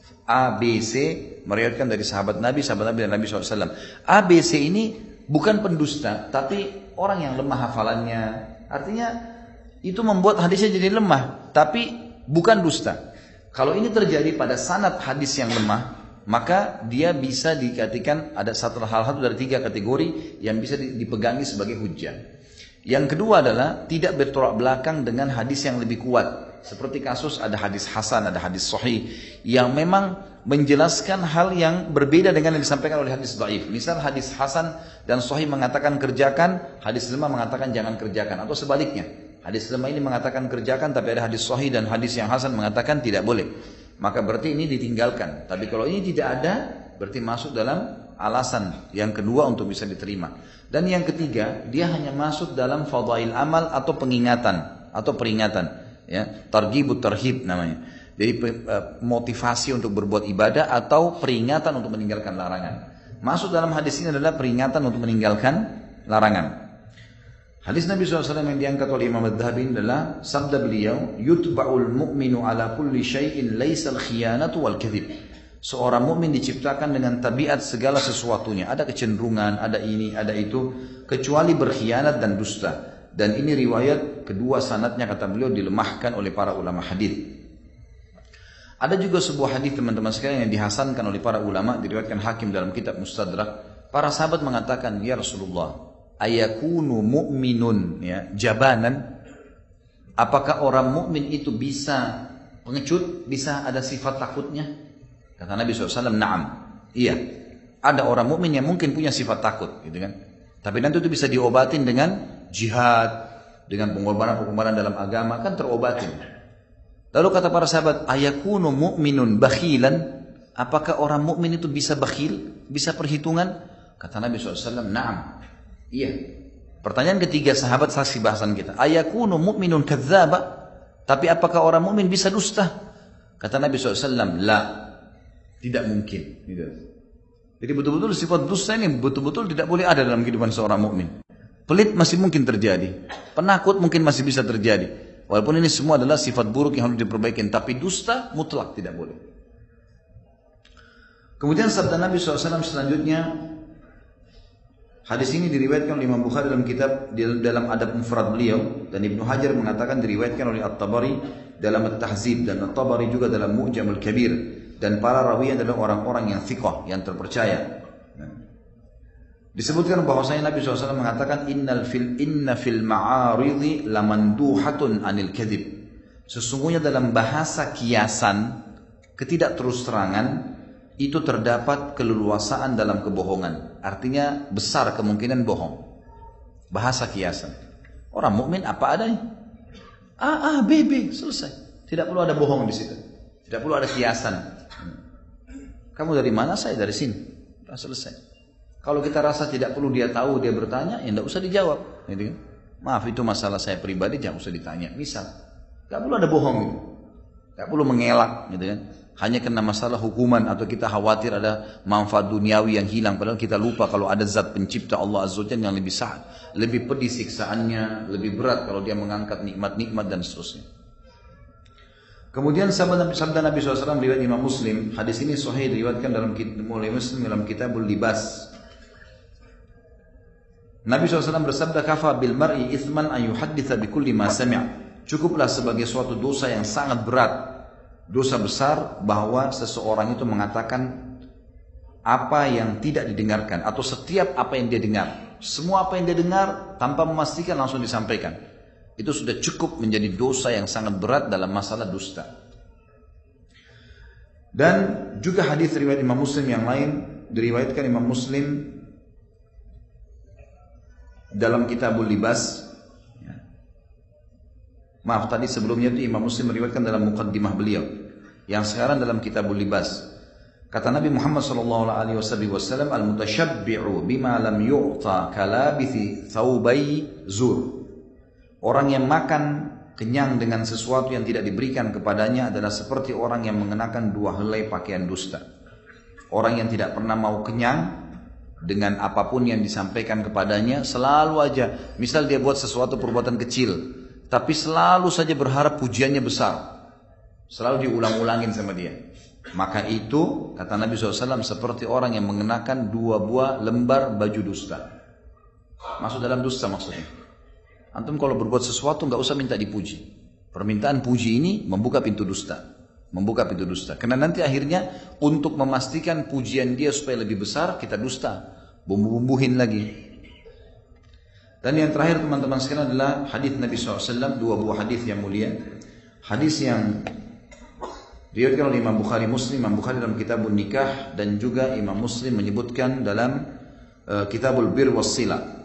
A, B, C meriwayatkan dari sahabat Nabi dan Nabi SAW. A, B, C ini bukan pendusta, tapi orang yang lemah hafalannya. Artinya itu membuat hadisnya jadi lemah, tapi bukan dusta. Kalau ini terjadi pada sanad hadis yang lemah, maka dia bisa dikatakan ada satu dari tiga kategori yang bisa dipegangi sebagai hujjah. Yang kedua adalah tidak bertolak belakang dengan hadis yang lebih kuat. Seperti kasus ada hadis hasan, ada hadis sahih yang memang menjelaskan hal yang berbeda dengan yang disampaikan oleh hadis dhaif. Misal hadis hasan dan sahih mengatakan kerjakan, hadis lemah mengatakan jangan kerjakan, atau sebaliknya. Hadis lemah ini mengatakan kerjakan, tapi ada hadis sahih dan hadis yang hasan mengatakan tidak boleh. Maka berarti ini ditinggalkan. Tapi kalau ini tidak ada, berarti masuk dalam alasan yang kedua untuk bisa diterima. Dan yang ketiga, dia hanya masuk dalam fadail amal atau pengingatan atau peringatan, ya, targhibut tarhib namanya. Jadi motivasi untuk berbuat ibadah atau peringatan untuk meninggalkan larangan. Masuk dalam hadis ini adalah peringatan untuk meninggalkan larangan. Hadis Nabi SAW yang diangkat oleh Imam Az-Zahabi adalah sabda beliau, yutba'ul mu'minu ala kulli syai'in laisal khiyanatu wal kadhib. Seorang mukmin diciptakan dengan tabiat segala sesuatunya. Ada kecenderungan, ada ini, ada itu, kecuali berkhianat dan dusta. Dan ini riwayat kedua sanadnya kata beliau dilemahkan oleh para ulama hadis. Ada juga sebuah hadis teman-teman sekalian yang dihasankan oleh para ulama, diriwayatkan Hakim dalam kitab Mustadrak. Para sahabat mengatakan, ya Rasulullah, ayakunu mu'minun, ya, jabanan. Apakah orang mukmin itu bisa pengecut, bisa ada sifat takutnya? Kata Nabi SAW, na'am, iya. Ada orang mukmin yang mungkin punya sifat takut, gitu kan? Tapi nanti itu bisa diobatin dengan jihad, dengan pengorbanan dalam agama, kan terobatin. Lalu kata para sahabat, ayakunu mu'minun bakhilan, apakah orang mukmin itu bisa bakhil, bisa perhitungan? Kata Nabi SAW, na'am, iya. Pertanyaan ketiga sahabat saksi bahasan kita, ayakunu mu'minun kadzdzaba, tapi apakah orang mukmin bisa dusta? Kata Nabi SAW, la. Tidak mungkin. Gitu. Jadi betul-betul sifat dusta ini betul-betul tidak boleh ada dalam kehidupan seorang mukmin. Pelit masih mungkin terjadi, penakut mungkin masih bisa terjadi. Walaupun ini semua adalah sifat buruk yang harus diperbaiki, tapi dusta mutlak tidak boleh. Kemudian sabda Nabi SAW selanjutnya, hadis ini diriwayatkan oleh Imam Bukhari dalam kitab dalam Adab Mufrad beliau, dan Ibnu Hajar mengatakan diriwayatkan oleh At-Tabari dalam At-Tahzib, dan At-Tabari juga dalam Mu'jamul Kabir. Dan para rawi adalah orang-orang yang thiqah, yang terpercaya. Disebutkan bahwasanya Nabi SAW mengatakan inna fil ma'aridi lamanduhatun anil kadhib. Sesungguhnya dalam bahasa kiasan, ketidakterus-terangan, itu terdapat keleluasaan dalam kebohongan. Artinya besar kemungkinan bohong. Bahasa kiasan. Orang mukmin apa adanya. A, B, B, selesai. Tidak perlu ada bohong di situ. Tidak perlu ada kiasan. Kamu dari mana? Saya dari sini. Sudah selesai. Kalau kita rasa tidak perlu dia tahu, dia bertanya, ya tidak usah dijawab. Gitu kan? Maaf, itu masalah saya pribadi, jangan usah ditanya. Misal, tidak perlu ada bohong gitu. Tidak perlu mengelak gitu kan. Hanya kena masalah hukuman atau kita khawatir ada manfaat duniawi yang hilang. Padahal kita lupa kalau ada zat pencipta Allah Azza wa Jalla yang lebih sahih, lebih pedih siksaannya, lebih berat kalau dia mengangkat nikmat-nikmat dan seterusnya. Kemudian sabda Nabi SAW riwayat Imam Muslim. Hadis ini sahih diriwayatkan dalam Muslim dalam Kitabul Libas. Nabi SAW bersabda, kafa bil mar'i ithman an yuhadditha bi kulli ma sami'. Cukuplah sebagai suatu dosa yang sangat berat, dosa besar, bahwa seseorang itu mengatakan apa yang tidak didengarkan, atau setiap apa yang dia dengar. Semua apa yang dia dengar tanpa memastikan langsung disampaikan. Itu sudah cukup menjadi dosa yang sangat berat dalam masalah dusta. Dan juga hadis riwayat Imam Muslim yang lain, diriwayatkan Imam Muslim dalam Kitabul Libas. Maaf, tadi sebelumnya itu Imam Muslim meriwayatkan dalam muqaddimah beliau. Yang sekarang dalam Kitabul Libas. Kata Nabi Muhammad SAW, al-mutashabbi'u bima lam yu'ta kalabithi thawbai zur. Orang yang makan kenyang dengan sesuatu yang tidak diberikan kepadanya adalah seperti orang yang mengenakan 2 helai pakaian dusta. Orang yang tidak pernah mau kenyang dengan apapun yang disampaikan kepadanya, selalu aja, misal dia buat sesuatu perbuatan kecil, tapi selalu saja berharap pujiannya besar, selalu diulang-ulangin sama dia. Maka itu, kata Nabi SAW, seperti orang yang mengenakan 2 buah lembar baju dusta. Masuk dalam dusta maksudnya. Antum kalau berbuat sesuatu nggak usah minta dipuji. Permintaan puji ini membuka pintu dusta. Membuka pintu dusta. Karena nanti akhirnya untuk memastikan pujian dia supaya lebih besar, kita dusta. Bumbu-bumbuhin lagi. Dan yang terakhir teman-teman sekalian adalah hadis Nabi SAW, 2 buah hadis yang mulia. Hadis yang diriwayatkan oleh Imam Bukhari Muslim, Imam Bukhari dalam Kitabun Nikah, dan juga Imam Muslim menyebutkan dalam Kitabul Bir Wassila.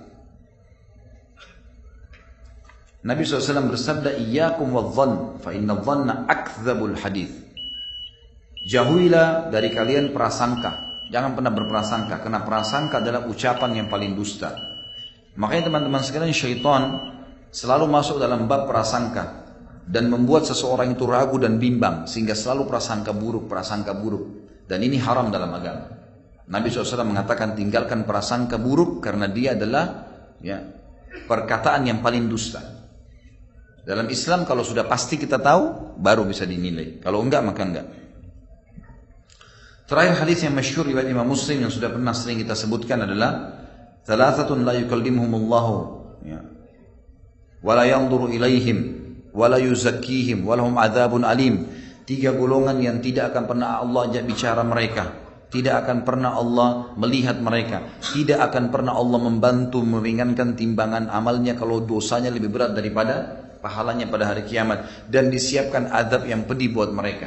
Nabi SAW bersabda, iyyakum wadh-dhann fa inna dhanna akdzabul hadits. Jauhilah dari kalian prasangka. Jangan pernah berprasangka, karena prasangka adalah ucapan yang paling dusta. Makanya teman-teman sekalian, syaitan selalu masuk dalam bab prasangka dan membuat seseorang itu ragu dan bimbang, sehingga selalu prasangka buruk. Dan ini haram dalam agama. Nabi SAW mengatakan tinggalkan prasangka buruk karena dia adalah perkataan yang paling dusta. Dalam Islam kalau sudah pasti kita tahu, baru bisa dinilai. Kalau enggak, maka enggak. Terakhir hadis yang masyhur riwayat Imam Muslim yang sudah pernah sering kita sebutkan adalah thalathatun la yukallimuhumullahu wa la yanzuru ilaihim wa la yuzakkihim wa lahum adzabun alim. 3 golongan yang tidak akan pernah Allah ajak bicara mereka, tidak akan pernah Allah melihat mereka, tidak akan pernah Allah membantu meringankan timbangan amalnya kalau dosanya lebih berat daripada pahalanya pada hari kiamat, dan disiapkan azab yang pedih buat mereka.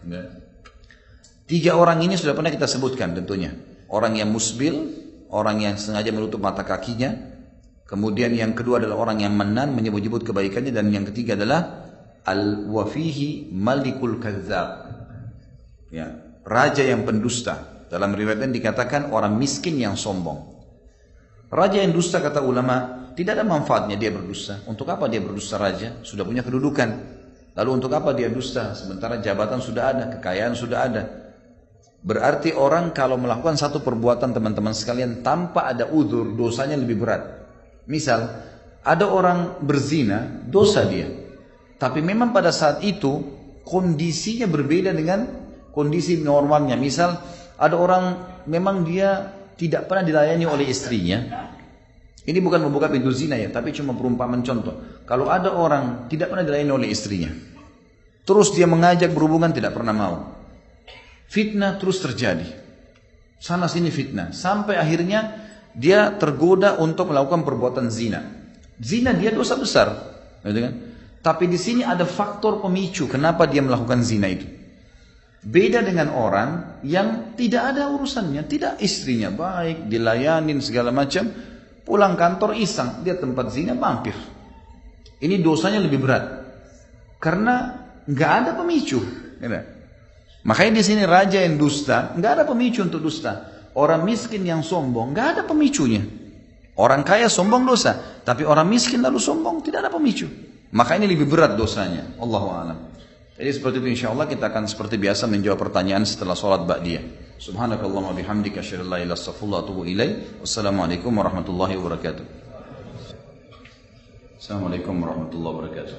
3 orang ini sudah pernah kita sebutkan tentunya. Orang yang musbil, orang yang sengaja menutup mata kakinya. Kemudian yang kedua adalah orang yang menan, menyebut-nyebut kebaikannya. Dan yang ketiga adalah al-wafihi malikul kadzab. Raja yang pendusta. Dalam riwayat ini dikatakan orang miskin yang sombong. Raja yang dusta, kata ulama, tidak ada manfaatnya dia berdusta. Untuk apa dia berdusta raja? Sudah punya kedudukan. Lalu untuk apa dia dusta? Sementara jabatan sudah ada, kekayaan sudah ada. Berarti orang kalau melakukan satu perbuatan teman-teman sekalian tanpa ada udzur, dosanya lebih berat. Misal, ada orang berzina, dosa dia. Tapi memang pada saat itu kondisinya berbeda dengan kondisi normalnya. Misal, ada orang memang dia tidak pernah dilayani oleh istrinya. Ini bukan membuka pintu zina ya, tapi cuma perumpamaan contoh. Kalau ada orang tidak pernah dilayani oleh istrinya, terus dia mengajak berhubungan tidak pernah mau. Fitnah terus terjadi. Sana sini fitnah. Sampai akhirnya dia tergoda untuk melakukan perbuatan zina. Zina dia dosa besar, gitu kan? Tapi di sini ada faktor pemicu kenapa dia melakukan zina itu. Beda dengan orang yang tidak ada urusannya, tidak istrinya baik, dilayanin segala macam, pulang kantor iseng, dia tempat zina mampir. Ini dosanya lebih berat karena nggak ada pemicu. Gitu. Makanya di sini raja yang dusta, nggak ada pemicu untuk dusta. Orang miskin yang sombong, nggak ada pemicunya. Orang kaya sombong dosa, tapi orang miskin lalu sombong tidak ada pemicu. Maka ini lebih berat dosanya. Allahu a'lam. Jadi seperti itu insyaallah kita akan seperti biasa menjawab pertanyaan setelah sholat ba'diyah. Subhanakallahumma bihamdika asyhadu an la ilaha illa anta astaghfiruka wa atubu ilaik. Wassalamualaikum warahmatullahi wabarakatuh. Assalamualaikum warahmatullahi wabarakatuh.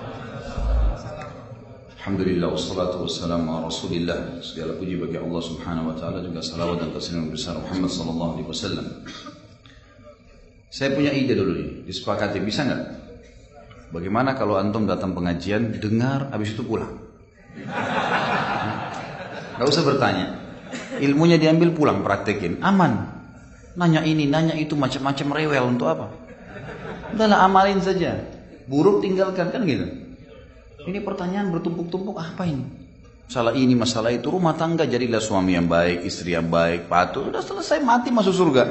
Alhamdulillah wassalatu wassalamu ala Rasulillah. Segala puji bagi Allah Subhanahu wa taala, juga salawat dan taslim besar Muhammad sallallahu alaihi wasallam. Saya punya ide dulu nih, disepakati bisa enggak? Bagaimana kalau antum datang pengajian, dengar, habis itu pulang? Gak usah bertanya. Ilmunya diambil pulang, praktekin. Aman. Nanya ini, nanya itu, macam-macam rewel untuk apa? Udahlah amalin saja. Buruk tinggalkan, kan gitu. Ini pertanyaan bertumpuk-tumpuk, apa ini? Masalah ini, masalah itu, rumah tangga jadilah suami yang baik, istri yang baik, patuh. Udah selesai, mati masuk surga.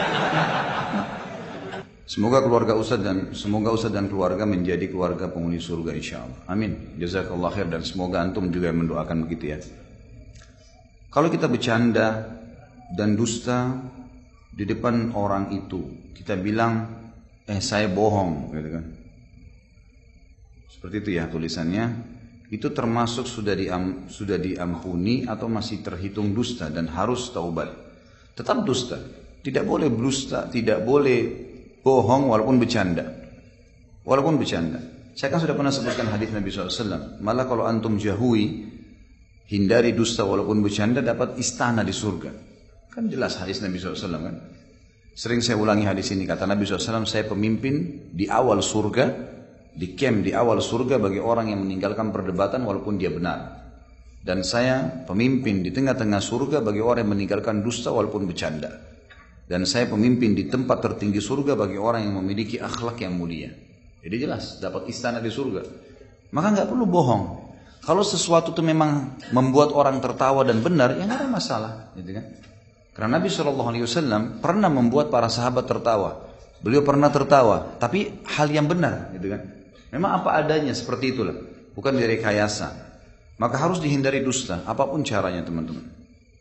Semoga Ustaz dan keluarga menjadi keluarga penghuni surga insyaallah. Amin. Jazakallah khair dan semoga antum juga mendoakan begitu ya. Kalau kita bercanda dan dusta di depan orang itu, kita bilang saya bohong gitu kan. Seperti itu ya tulisannya. Itu termasuk sudah diampuni atau masih terhitung dusta dan harus taubat. Tetap dusta. Tidak boleh dusta, tidak boleh bohong walaupun bercanda. Walaupun bercanda. Saya kan sudah pernah sebutkan hadis Nabi SAW. Malah kalau antum jauhi, hindari dusta walaupun bercanda, dapat istana di surga. Kan jelas hadis Nabi SAW kan. Sering saya ulangi hadis ini. Kata Nabi SAW, saya pemimpin di awal surga, di camp di awal surga bagi orang yang meninggalkan perdebatan walaupun dia benar. Dan saya pemimpin di tengah-tengah surga bagi orang yang meninggalkan dusta walaupun bercanda. Dan saya pemimpin di tempat tertinggi surga bagi orang yang memiliki akhlak yang mulia. Jadi jelas, dapat istana di surga. Maka nggak perlu bohong. Kalau sesuatu itu memang membuat orang tertawa dan benar, ya nggak ada masalah, gitu kan? Karena Nabi SAW pernah membuat para sahabat tertawa. Beliau pernah tertawa, tapi hal yang benar, gitu kan? Memang apa adanya seperti itulah, bukan dari rekayasa. Maka harus dihindari dusta, apapun caranya teman-teman.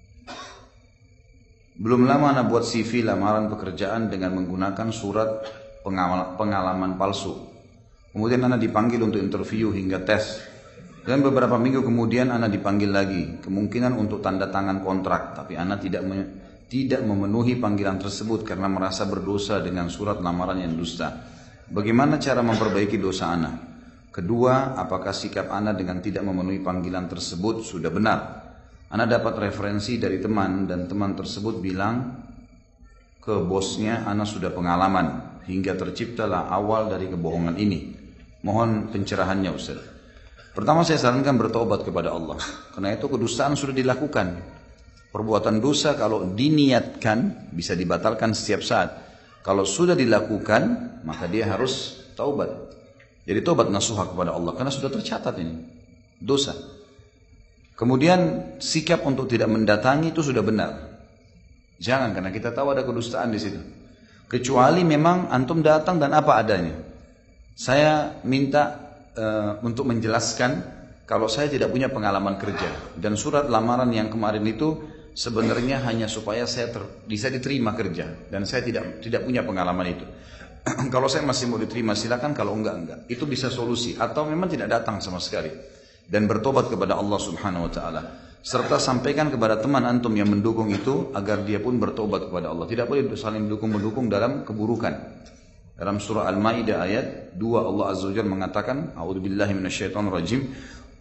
Belum lama anak buat CV lamaran pekerjaan dengan menggunakan surat pengalaman palsu. Kemudian anak dipanggil untuk interview hingga tes. Dan beberapa minggu kemudian anak dipanggil lagi. Kemungkinan untuk tanda tangan kontrak. Tapi anak tidak memenuhi panggilan tersebut karena merasa berdosa dengan surat lamaran yang dusta. Bagaimana cara memperbaiki dosa anak? Kedua, apakah sikap anak dengan tidak memenuhi panggilan tersebut sudah benar? Ana dapat referensi dari teman dan teman tersebut bilang ke bosnya Ana sudah pengalaman hingga terciptalah awal dari kebohongan ini. Mohon pencerahannya Ustaz. Pertama saya sarankan bertobat kepada Allah. Karena itu kedustaan sudah dilakukan. Perbuatan dosa kalau diniatkan bisa dibatalkan setiap saat. Kalau sudah dilakukan maka dia harus taubat. Jadi taubat nasuha kepada Allah karena sudah tercatat ini dosa. Kemudian sikap untuk tidak mendatangi itu sudah benar. Jangan, karena kita tahu ada kedustaan di situ. Kecuali memang antum datang dan apa adanya. Saya minta untuk menjelaskan kalau saya tidak punya pengalaman kerja dan surat lamaran yang kemarin itu sebenarnya hanya supaya saya bisa diterima kerja dan saya tidak punya pengalaman itu. Kalau saya masih mau diterima silakan, kalau enggak. Itu bisa solusi atau memang tidak datang sama sekali. Dan bertobat kepada Allah Subhanahu wa taala. Serta sampaikan kepada teman antum yang mendukung itu agar dia pun bertobat kepada Allah. Tidak boleh saling mendukung dalam keburukan. Dalam surah Al-Maidah ayat 2 Allah Azza wa Jalla mengatakan, a'udzubillahi minasyaitonir rajim.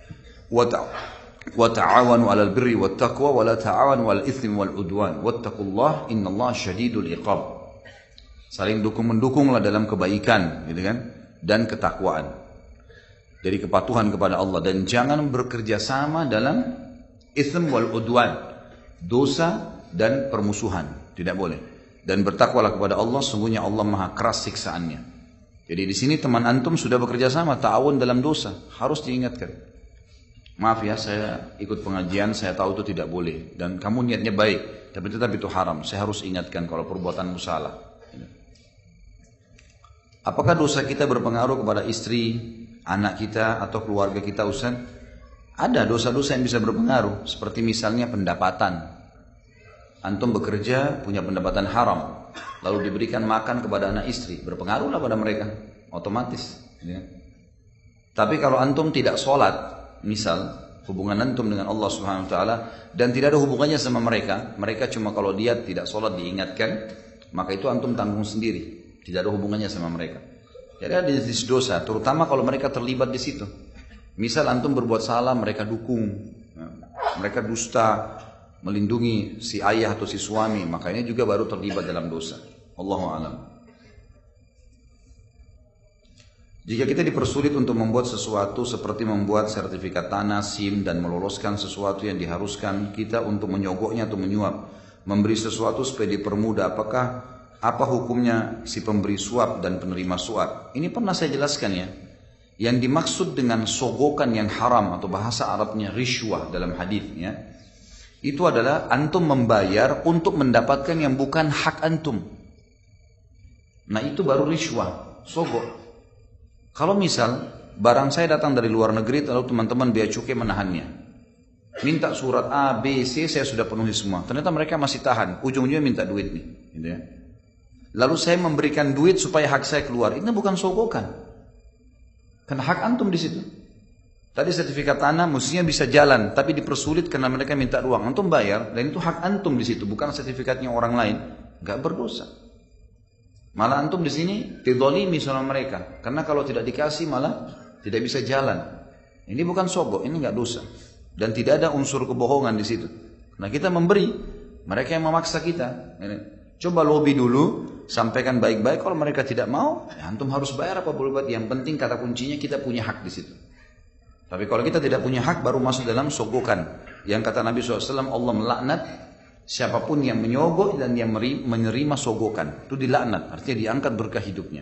Wa ta'awanu 'alal birri wat taqwa wa la ta'awanu 'alal itsmi wal 'udwan. Wattaqullaha innallaha syadidul 'iqab. Saling dukung-mendukunglah dalam kebaikan, gitu kan? Dan ketakwaan. Dari kepatuhan kepada Allah dan jangan bekerja sama dalam itsm wal udwan, dosa dan permusuhan, tidak boleh. Dan bertakwalah kepada Allah, sungguhnya Allah maha keras siksaannya. Jadi di sini teman antum sudah bekerja sama, ta'awun dalam dosa, harus diingatkan. Maaf ya, saya ikut pengajian, saya tahu itu tidak boleh. Dan kamu niatnya baik, tapi tetap itu haram. Saya harus ingatkan kalau perbuatanmu salah. Apakah dosa kita berpengaruh kepada istri, anak kita, atau keluarga kita, Ustaz? Ada dosa-dosa yang bisa berpengaruh, seperti misalnya pendapatan. Antum bekerja, punya pendapatan haram, lalu diberikan makan kepada anak istri, berpengaruhlah pada mereka, otomatis. Ya. Tapi kalau antum tidak sholat, misal hubungan antum dengan Allah Subhanahu Wa Taala dan tidak ada hubungannya sama mereka, mereka cuma kalau dia tidak sholat diingatkan, maka itu antum tanggung sendiri, tidak ada hubungannya sama mereka. Jadi ada jenis dosa, terutama kalau mereka terlibat di situ. Misal antum berbuat salah, mereka dukung, mereka dusta, melindungi si ayah atau si suami, makanya juga baru terlibat dalam dosa. Allahu a'lam. Jika kita dipersulit untuk membuat sesuatu seperti membuat sertifikat tanah, SIM, dan meloloskan sesuatu yang diharuskan kita untuk menyogoknya atau menyuap, memberi sesuatu supaya dipermudah, apakah apa hukumnya si pemberi suap dan penerima suap? Ini pernah saya jelaskan ya. Yang dimaksud dengan sogokan yang haram atau bahasa Arabnya rishwah dalam hadisnya, itu adalah antum membayar untuk mendapatkan yang bukan hak antum. Nah itu baru rishwah, sogok. Kalau misal barang saya datang dari luar negeri, lalu teman-teman bea cukai menahannya, minta surat A, B, C, saya sudah penuhi semua. Ternyata mereka masih tahan, ujung-ujungnya minta duit nih, gitu ya. Lalu saya memberikan duit supaya hak saya keluar, ini bukan sogokan, karena hak antum di situ. Tadi sertifikat tanah mestinya bisa jalan, tapi dipersulit karena mereka minta uang. Antum bayar, dan itu hak antum di situ, bukan sertifikatnya orang lain. Gak berdosa. Malah antum di sini dizalimi sama mereka, karena kalau tidak dikasih malah tidak bisa jalan. Ini bukan sogok, ini gak dosa, dan tidak ada unsur kebohongan di situ. Nah kita memberi, mereka yang memaksa kita. Coba lobby dulu, sampaikan baik-baik. Kalau mereka tidak mau, ya antum harus bayar apa boleh buat. Yang penting kata kuncinya kita punya hak di situ. Tapi kalau kita tidak punya hak, baru masuk dalam sogokan. Yang kata Nabi SAW, Allah melaknat siapapun yang menyogok dan yang menerima sogokan. Itu dilaknat, artinya diangkat berkah hidupnya.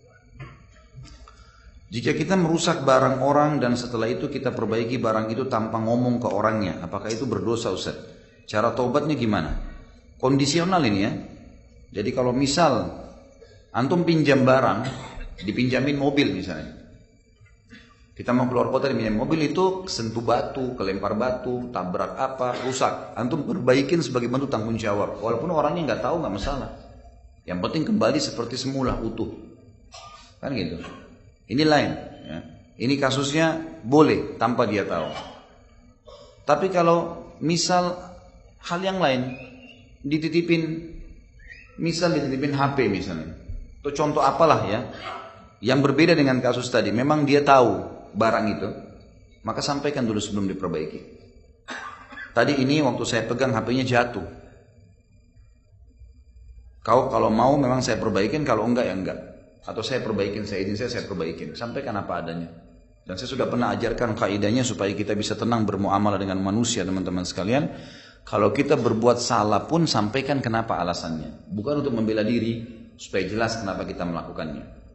Jika kita merusak barang orang dan setelah itu kita perbaiki barang itu tanpa ngomong ke orangnya, apakah itu berdosa Ustaz? Cara taubatnya gimana? Kondisional ini ya. Jadi kalau misal antum pinjam barang, dipinjamin mobil misalnya. Kita mau keluar kota di mobil itu sentuh batu, kelempar batu, tabrak apa, rusak. Antum perbaikin sebagai bentuk tanggung jawab. Walaupun orangnya nggak tahu nggak masalah. Yang penting kembali seperti semula utuh. Kan gitu. Ini lain. Ya. Ini kasusnya boleh tanpa dia tahu. Tapi kalau misal hal yang lain, dititipin HP misalnya. Itu contoh apalah ya. Yang berbeda dengan kasus tadi. Memang dia tahu barang itu, maka sampaikan dulu sebelum diperbaiki. Tadi ini waktu saya pegang HP-nya jatuh. Kau kalau mau memang saya perbaikin, kalau enggak ya enggak. Atau saya perbaikin, saya izin saya perbaikin. Sampaikan apa adanya. Dan saya sudah pernah ajarkan kaidahnya supaya kita bisa tenang bermuamalah dengan manusia, teman-teman sekalian. Kalau kita berbuat salah pun sampaikan kenapa alasannya. Bukan untuk membela diri, supaya jelas kenapa kita melakukannya.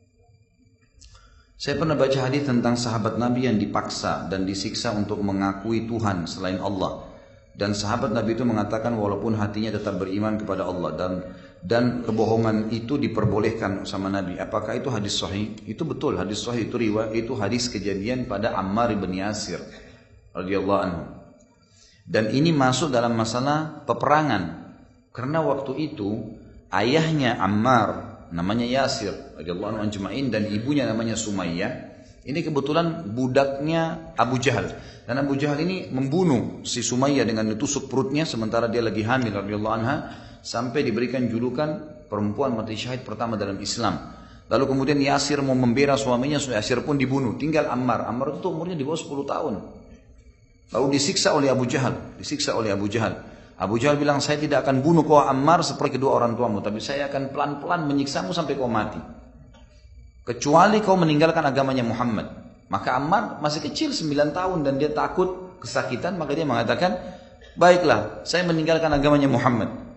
Saya pernah baca hadis tentang sahabat Nabi yang dipaksa dan disiksa untuk mengakui Tuhan selain Allah. Dan sahabat Nabi itu mengatakan walaupun hatinya tetap beriman kepada Allah dan kebohongan itu diperbolehkan sama Nabi. Apakah itu hadis sahih? Itu betul, hadis sahih itu riwayat, itu hadis kejadian pada Ammar bin Yasir radhiyallahu anhu. Dan ini masuk dalam masalah peperangan. Karena waktu itu ayahnya Ammar namanya Yasir radhiyallahu anhu ajma'in dan ibunya namanya Sumayyah. Ini kebetulan budaknya Abu Jahal. Dan Abu Jahal ini membunuh si Sumayyah dengan ditusuk perutnya sementara dia lagi hamil radhiyallahu anha, sampai diberikan julukan perempuan mati syahid pertama dalam Islam. Lalu kemudian Yasir mau membela suaminya, Yasir pun dibunuh. Tinggal Ammar. Ammar itu umurnya di bawah 10 tahun. Lalu disiksa oleh Abu Jahal. Abu Jahal bilang, saya tidak akan bunuh kau Ammar seperti kedua orang tuamu, tapi saya akan pelan-pelan menyiksamu sampai kau mati. Kecuali kau meninggalkan agamanya Muhammad. Maka Ammar masih kecil 9 tahun dan dia takut kesakitan, maka dia mengatakan, baiklah, saya meninggalkan agamanya Muhammad.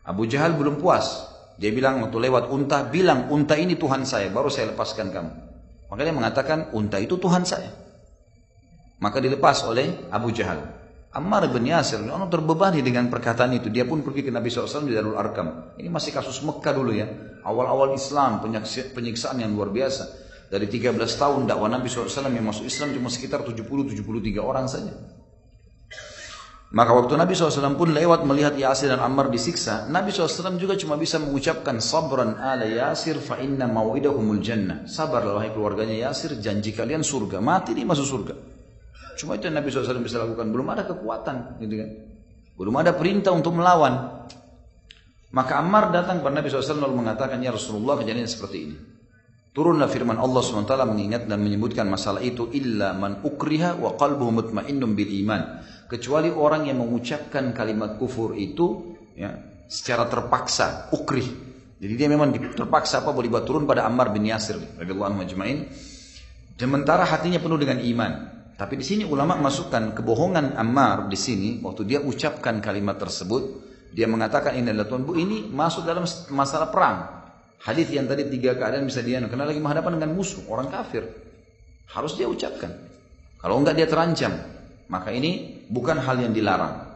Abu Jahal belum puas. Dia bilang waktu lewat unta, bilang unta ini Tuhan saya, baru saya lepaskan kamu. Maka dia mengatakan unta itu Tuhan saya. Maka dilepas oleh Abu Jahal. Ammar bin Yasir, orang terbebani dengan perkataan itu. Dia pun pergi ke Nabi SAW di Darul Arkam. Ini masih kasus Mekah dulu ya. Awal-awal Islam, penyiksaan yang luar biasa. Dari 13 tahun dakwah Nabi SAW yang masuk Islam cuma sekitar 70-73 orang saja. Maka waktu Nabi SAW pun lewat melihat Yasir dan Ammar disiksa, Nabi SAW juga cuma bisa mengucapkan sabran ala Yasir fa inna mau'idahumul jannah. Sabarlah wahai keluarganya Yasir, janji kalian surga. Mati dia masuk surga. Cuma itu yang Nabi SAW bisa lakukan. Belum ada kekuatan, gitu kan? Belum ada perintah untuk melawan. Maka Ammar datang kepada Nabi SAW lalu mengatakan, ya Rasulullah, kejadian seperti ini. Turunlah firman Allah SWT mengingat dan menyebutkan masalah itu, illa man ukriha wa qalbuhu mutmainnun bil iman. Kecuali orang yang mengucapkan kalimat kufur itu ya, secara terpaksa, ukrih. Jadi dia memang terpaksa boleh buat turun pada Ammar bin Yasir radhiyallahu anhu ajma'in. Sementara hatinya penuh dengan iman. Tapi di sini ulama masukkan kebohongan Ammar di sini waktu dia ucapkan kalimat tersebut, dia mengatakan ini adalah Tuhan. Ini masuk dalam masalah perang. Hadis yang tadi 3 keadaan bisa dia karena lagi menghadapan dengan musuh, orang kafir. Harus dia ucapkan. Kalau enggak dia terancam. Maka ini bukan hal yang dilarang.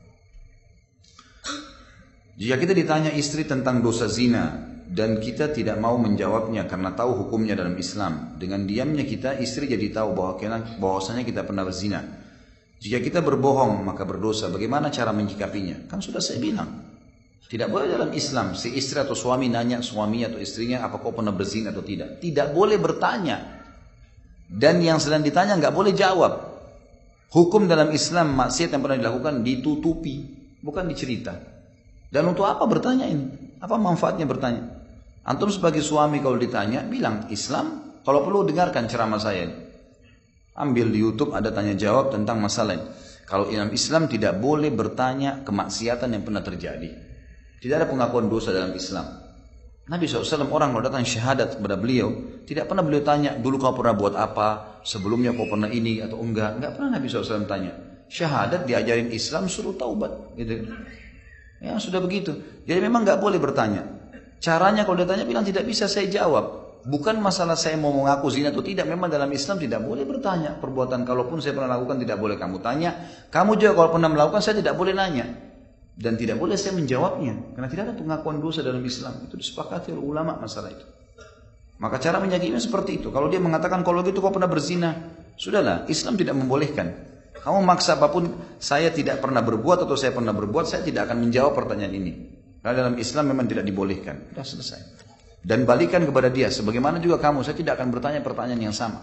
Jika kita ditanya istri tentang dosa zina dan kita tidak mau menjawabnya karena tahu hukumnya dalam Islam, dengan diamnya kita istri jadi tahu bahwasanya kita pernah berzina. Jika kita berbohong maka berdosa. Bagaimana cara menyikapinya? Kan sudah saya bilang. Tidak boleh dalam Islam si istri atau suami nanya suami atau istrinya apa kau pernah berzina atau tidak. Tidak boleh bertanya. Dan yang sedang ditanya nggak boleh jawab. Hukum dalam Islam maksiat yang pernah dilakukan ditutupi, bukan dicerita. Dan untuk apa bertanya ini? Apa manfaatnya bertanya? Antum sebagai suami kalau ditanya, bilang Islam, kalau perlu dengarkan ceramah saya. Ambil di YouTube ada tanya jawab tentang masalah ini. Kalau dalam Islam tidak boleh bertanya kemaksiatan yang pernah terjadi. Tidak ada pengakuan dosa dalam Islam. Nabi SAW orang kalau datang syahadat kepada beliau, tidak pernah beliau tanya, dulu kau pernah buat apa, sebelumnya kau pernah ini atau enggak. Enggak pernah Nabi SAW tanya. Syahadat diajarin Islam suruh taubat. Gitu. Ya sudah begitu. Jadi memang enggak boleh bertanya. Caranya kalau dia tanya bilang tidak bisa saya jawab. Bukan masalah saya mau mengaku zina atau tidak. Memang dalam Islam tidak boleh bertanya. Perbuatan kalaupun saya pernah lakukan tidak boleh kamu tanya. Kamu juga kalau pernah melakukan saya tidak boleh nanya. Dan tidak boleh saya menjawabnya. Karena tidak ada pengakuan dosa dalam Islam. Itu disepakati oleh ulama masalah itu. Maka cara menyakinya seperti itu. Kalau dia mengatakan kalau gitu kau pernah berzina. Sudahlah, Islam tidak membolehkan. Kamu maksa apapun, saya tidak pernah berbuat atau saya pernah berbuat, saya tidak akan menjawab pertanyaan ini. Karena dalam Islam memang tidak dibolehkan. Sudah selesai. Dan balikan kepada dia. Sebagaimana juga kamu, saya tidak akan bertanya pertanyaan yang sama.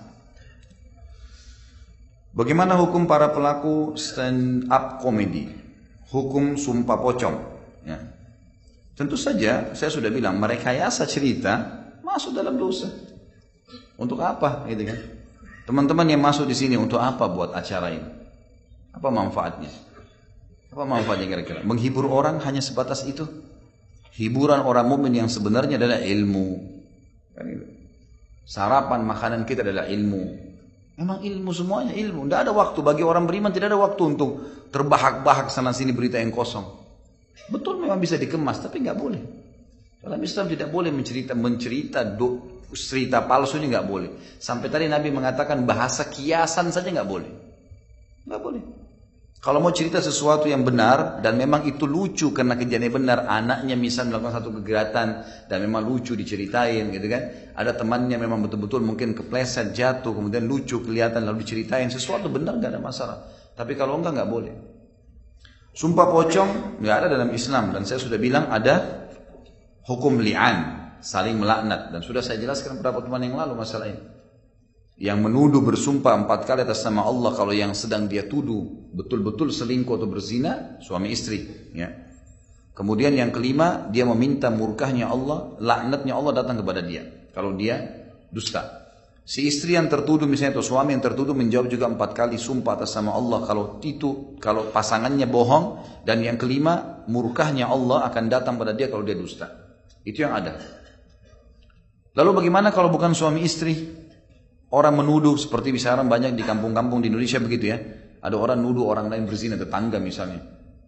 Bagaimana hukum para pelaku stand up comedy? Hukum sumpah pocong ya. Tentu saja saya sudah bilang merekayasa cerita masuk dalam dosa. Untuk apa gitu kan? Teman-teman yang masuk di sini untuk apa buat acara ini? Apa manfaatnya? Apa manfaatnya kira-kira? Menghibur orang hanya sebatas itu? Hiburan orang mukmin yang sebenarnya adalah ilmu. Sarapan makanan kita adalah ilmu. Memang ilmu semuanya ilmu. Tidak ada waktu bagi orang beriman, tidak ada waktu untuk terbahak-bahak sana sini berita yang kosong. Betul memang bisa dikemas, tapi nggak boleh. Dalam Islam tidak boleh cerita palsu ini nggak boleh. Sampai tadi Nabi mengatakan bahasa kiasan saja nggak boleh. Nggak boleh. Kalau mau cerita sesuatu yang benar dan memang itu lucu karena kejadian benar, anaknya misalnya melakukan satu kegiatan dan memang lucu diceritain gitu kan. Ada temannya memang betul-betul mungkin kepleset, jatuh, kemudian lucu kelihatan lalu diceritain sesuatu benar nggak ada masalah. Tapi kalau enggak nggak boleh. Sumpah pocong nggak ada dalam Islam dan saya sudah bilang ada hukum li'an, saling melaknat dan sudah saya jelaskan beberapa teman yang lalu masalah ini. Yang menuduh bersumpah 4 kali atas nama Allah kalau yang sedang dia tuduh betul-betul selingkuh atau berzina, suami istri ya. Kemudian yang kelima, dia meminta murkahnya Allah, laknatnya Allah datang kepada dia kalau dia dusta. Si istri yang tertuduh misalnya atau suami yang tertuduh menjawab juga 4 kali sumpah atas nama Allah kalau pasangannya bohong, dan yang kelima murkahnya Allah akan datang pada dia kalau dia dusta. Itu yang ada. Lalu bagaimana kalau bukan suami istri? Orang menuduh seperti misalnya banyak di kampung-kampung di Indonesia begitu ya. Ada orang nuduh orang lain berzina, tetangga misalnya.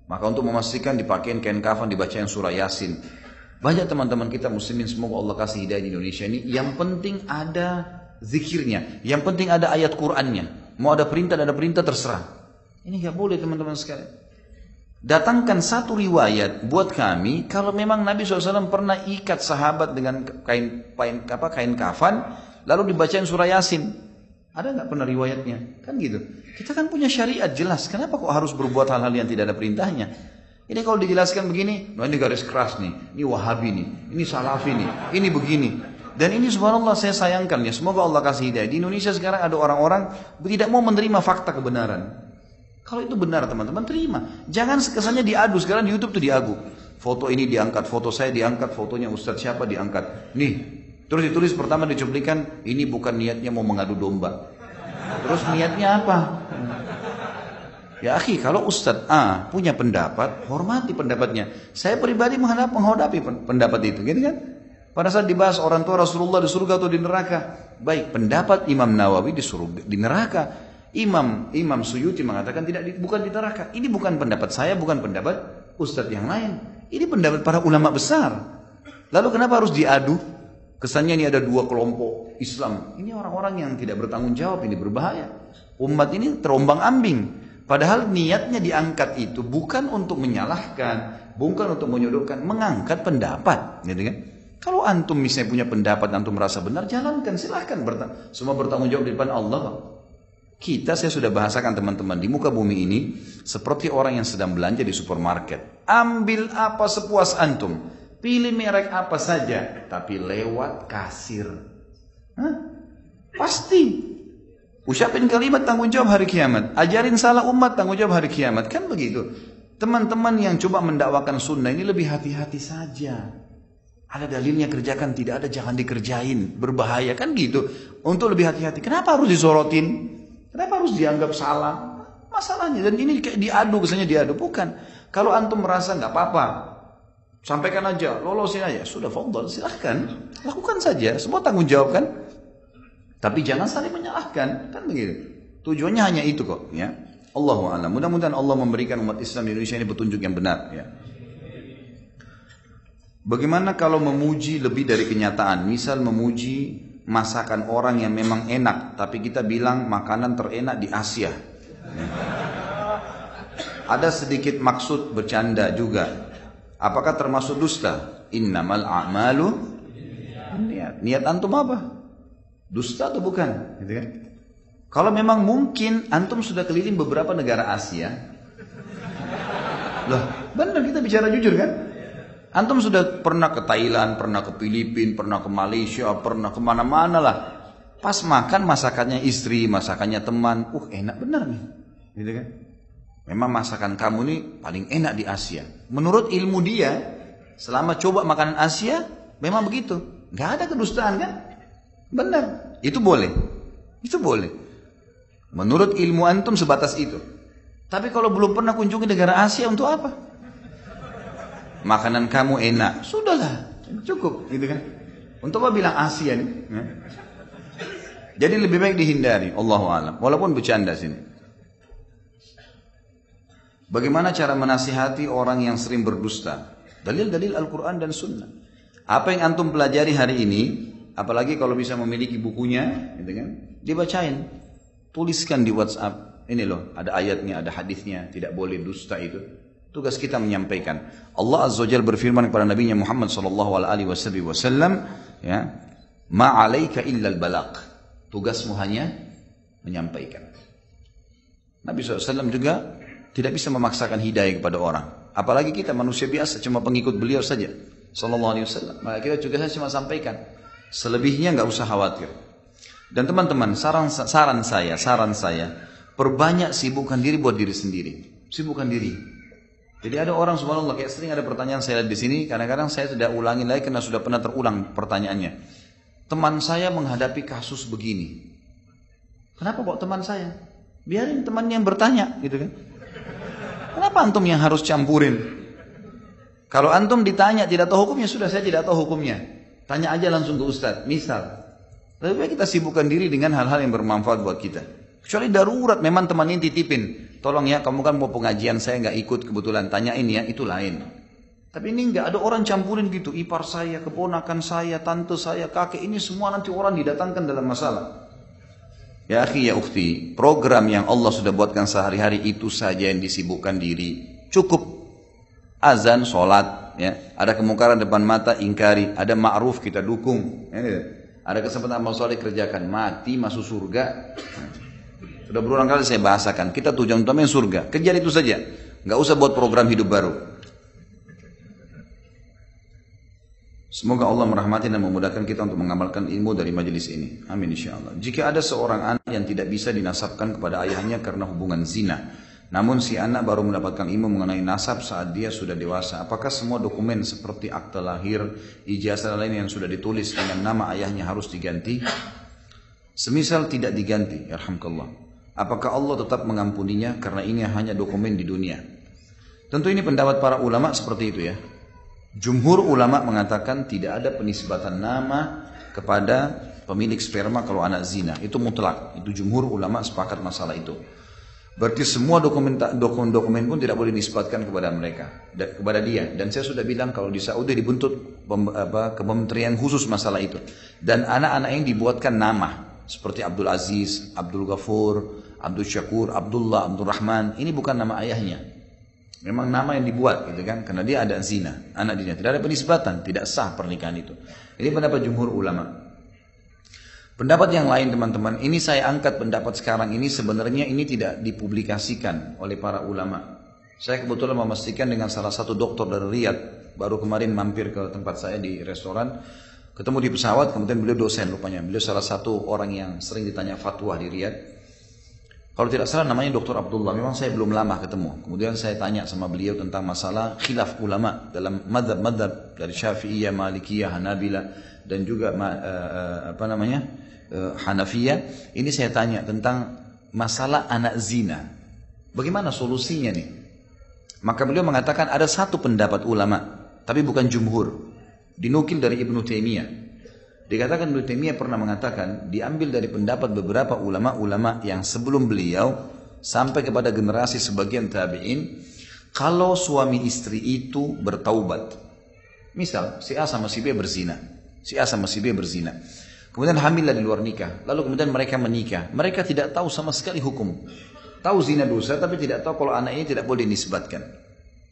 Maka untuk memastikan dipakein kain kafan, dibacain surah Yasin. Banyak teman-teman kita muslimin, semoga Allah kasih hidayah di Indonesia ini, yang penting ada zikirnya, yang penting ada ayat Qur'annya. Mau ada perintah, ada perintah, terserah. Ini gak boleh teman-teman sekalian. Datangkan satu riwayat buat kami, kalau memang Nabi SAW pernah ikat sahabat dengan kain kafan, lalu dibacain surah Yasin. Ada nggak pernah riwayatnya? Kan gitu. Kita kan punya syariat jelas. Kenapa kok harus berbuat hal-hal yang tidak ada perintahnya? Ini kalau dijelaskan begini, nah ini garis keras nih, ini Wahabi nih, ini Salafi nih, ini begini. Dan ini subhanallah saya sayangkan ya. Semoga Allah kasih hidayah. Di Indonesia sekarang ada orang-orang tidak mau menerima fakta kebenaran. Kalau itu benar teman-teman, terima. Jangan kesannya diadu. Sekarang di YouTube tuh diadu. Foto ini diangkat, foto saya diangkat, fotonya Ustadz siapa diangkat. Nih, terus ditulis pertama dicuplikan, ini bukan niatnya mau mengadu domba. Terus niatnya apa? Ya akhi, kalau Ustadz A punya pendapat, hormati pendapatnya. Saya pribadi menghadapi pendapat itu, gitu kan? Pada saat dibahas orang tua Rasulullah di surga atau di neraka, baik pendapat Imam Nawawi di surga, di neraka. Imam Suyuti mengatakan bukan di neraka. Ini bukan pendapat saya, bukan pendapat ustadz yang lain. Ini pendapat para ulama besar. Lalu kenapa harus diadu? Kesannya ini ada dua kelompok Islam. Ini orang-orang yang tidak bertanggung jawab, ini berbahaya. Umat ini terombang-ambing. Padahal niatnya diangkat itu bukan untuk menyalahkan, bukan untuk menyodorkan, mengangkat pendapat, gitu kan? Kalau antum misalnya punya pendapat, antum merasa benar, jalankan, silahkan. Semua bertanggung jawab di depan Allah. Saya sudah bahasakan teman-teman, di muka bumi ini seperti orang yang sedang belanja di supermarket. Ambil apa sepuas antum, pilih merek apa saja, tapi lewat kasir. Pasti. Ucapin kalimat tanggung jawab hari kiamat. Ajarin salah umat, tanggung jawab hari kiamat. Kan begitu. Teman-teman yang coba mendakwakan sunnah ini lebih hati-hati saja. Ada dalilnya kerjakan, tidak ada jangan dikerjain. Berbahaya, kan gitu. Untuk lebih hati-hati. Kenapa harus disorotin? Kenapa harus dianggap salah? Masalahnya, dan ini kayak diadu, kesannya diadu. Bukan. Kalau antum merasa nggak apa-apa, sampaikan aja, lolosin aja. Sudah, fadhal, silahkan. Lakukan saja, semua tanggung jawab kan. Tapi jangan saling menyalahkan, kan begitu. Tujuannya hanya itu kok, ya. Allahu a'lam. Mudah-mudahan Allah memberikan umat Islam di Indonesia ini petunjuk yang benar, ya. Bagaimana kalau memuji lebih dari kenyataan? Misal memuji masakan orang yang memang enak, tapi kita bilang makanan terenak di Asia. Ada sedikit maksud bercanda juga. Apakah termasuk dusta? Innamal a'malu niat antum apa? Dusta atau bukan? Gitu kan? Kalau memang mungkin antum sudah keliling beberapa negara Asia. Loh, benar kita bicara jujur kan? Antum sudah pernah ke Thailand, pernah ke Filipina, pernah ke Malaysia, pernah kemana-mana lah. Pas makan masakannya istri, masakannya teman, enak benar nih, gitu kan? Memang masakan kamu nih paling enak di Asia. Menurut ilmu dia, selama coba makanan Asia, memang begitu. Gak ada kedustaan kan? Benar, itu boleh, itu boleh. Menurut ilmu antum sebatas itu. Tapi kalau belum pernah kunjungi negara Asia untuk apa? Makanan kamu enak, sudahlah, cukup, gitu kan? Untuk apa bilang Asia nih? Ya? Jadi lebih baik dihindari, Allahu a'lam. Walaupun bercanda sini. Bagaimana cara menasihati orang yang sering berdusta? Dalil-dalil Al-Quran dan Sunnah. Apa yang antum pelajari hari ini, apalagi kalau bisa memiliki bukunya, gitu kan? Dibacain, tuliskan di WhatsApp. Ini loh, ada ayatnya, ada hadisnya, tidak boleh dusta itu. Tugas kita menyampaikan. Allah Azza wa Jalla berfirman kepada Nabi Muhammad SAW, ya, ma'alaika illal balagh. Tugasmu hanya menyampaikan. Nabi SAW juga tidak bisa memaksakan hidayah kepada orang. Apalagi kita manusia biasa, cuma pengikut beliau saja. SAW. Maka kita juga cuma sampaikan. Selebihnya nggak usah khawatir. Dan teman-teman, saran saya, perbanyak sibukkan diri buat diri sendiri. Sibukkan diri. Jadi ada orang subhanallah kayak sering ada pertanyaan saya lihat di sini, kadang-kadang saya tidak ulangin lagi karena sudah pernah terulang pertanyaannya. Teman saya menghadapi kasus begini. Kenapa kok teman saya? Biarin temannya yang bertanya, gitu kan? Kenapa antum yang harus campurin? Kalau antum ditanya tidak tahu hukumnya, sudah saya tidak tahu hukumnya. Tanya aja langsung ke Ustadz. Misal, lebih baik kita sibukkan diri dengan hal-hal yang bermanfaat buat kita. Kecuali darurat memang teman ini titipin. tolong ya kamu kan mau pengajian saya nggak ikut kebetulan, tanyain ya, itu lain. Tapi ini nggak ada orang campurin gitu, ipar saya, keponakan saya, tante saya, kakek, ini semua nanti orang didatangkan dalam masalah. Ya akhi ya ukhti, program yang Allah sudah buatkan sehari-hari itu saja yang disibukkan diri, cukup azan, sholat, ya. Ada kemungkaran depan mata, ingkari, ada ma'ruf kita dukung, ya. Ada kesempatan amal soleh kerjakan, mati masuk surga. Sudah berulang kali saya bahasakan, kita tujuan utamanya surga, kejar itu saja, nggak usah buat program hidup baru. Semoga Allah merahmati dan memudahkan kita untuk mengamalkan ilmu dari majelis ini. Amin insyaallah. Jika ada seorang anak yang tidak bisa dinasabkan kepada ayahnya karena hubungan zina, namun si anak baru mendapatkan ilmu mengenai nasab saat dia sudah dewasa, apakah semua dokumen seperti akte lahir, ijazah lain yang sudah ditulis dengan nama ayahnya harus diganti? Semisal tidak diganti, yarhamkallah, apakah Allah tetap mengampuninya karena ini hanya dokumen di dunia? Tentu ini pendapat para ulama seperti itu ya. Jumhur ulama mengatakan tidak ada penisbatan nama kepada pemilik sperma kalau anak zina, itu mutlak. Itu jumhur ulama sepakat masalah itu. Berarti semua dokumen pun tidak boleh dinisbatkan kepada mereka, kepada dia. Dan saya sudah bilang kalau di Saudi dibentuk kementerian khusus masalah itu. Dan anak-anak yang dibuatkan nama seperti Abdul Aziz, Abdul Ghafur, Abdul Syakur, Abdullah, Abdul Rahman, ini bukan nama ayahnya. Memang nama yang dibuat gitu kan, karena dia ada zina, anak dia. Tidak ada penisbatan, tidak sah pernikahan itu. Ini pendapat jumhur ulama. Pendapat yang lain teman-teman, ini saya angkat pendapat sekarang ini, sebenarnya ini tidak dipublikasikan oleh para ulama. Saya kebetulan memastikan dengan salah satu dokter dari Riyadh, baru kemarin mampir ke tempat saya di restoran, ketemu di pesawat, kemudian beliau dosen rupanya. Beliau salah satu orang yang sering ditanya fatwa di Riyadh. Kalau tidak salah namanya Dr. Abdullah, memang saya belum lama ketemu. Kemudian saya tanya sama beliau tentang masalah khilaf ulama dalam madhab dari Syafi'iyah, Malikiyah, Hanabilah dan juga Hanafiyah. Ini saya tanya tentang masalah anak zina. Bagaimana solusinya nih? Maka beliau mengatakan ada satu pendapat ulama, tapi bukan jumhur. Dinukil dari Ibnu Taimiyah. Dikatakan Ibnu Taimiyah pernah mengatakan, diambil dari pendapat beberapa ulama-ulama yang sebelum beliau sampai kepada generasi sebagian tabi'in, kalau suami istri itu bertaubat. Misal si A sama si B berzina. Si A sama si B berzina. Kemudian hamillah di luar nikah. Lalu kemudian mereka menikah. Mereka tidak tahu sama sekali hukum. Tahu zina dosa tapi tidak tahu kalau anak ini tidak boleh dinisbatkan.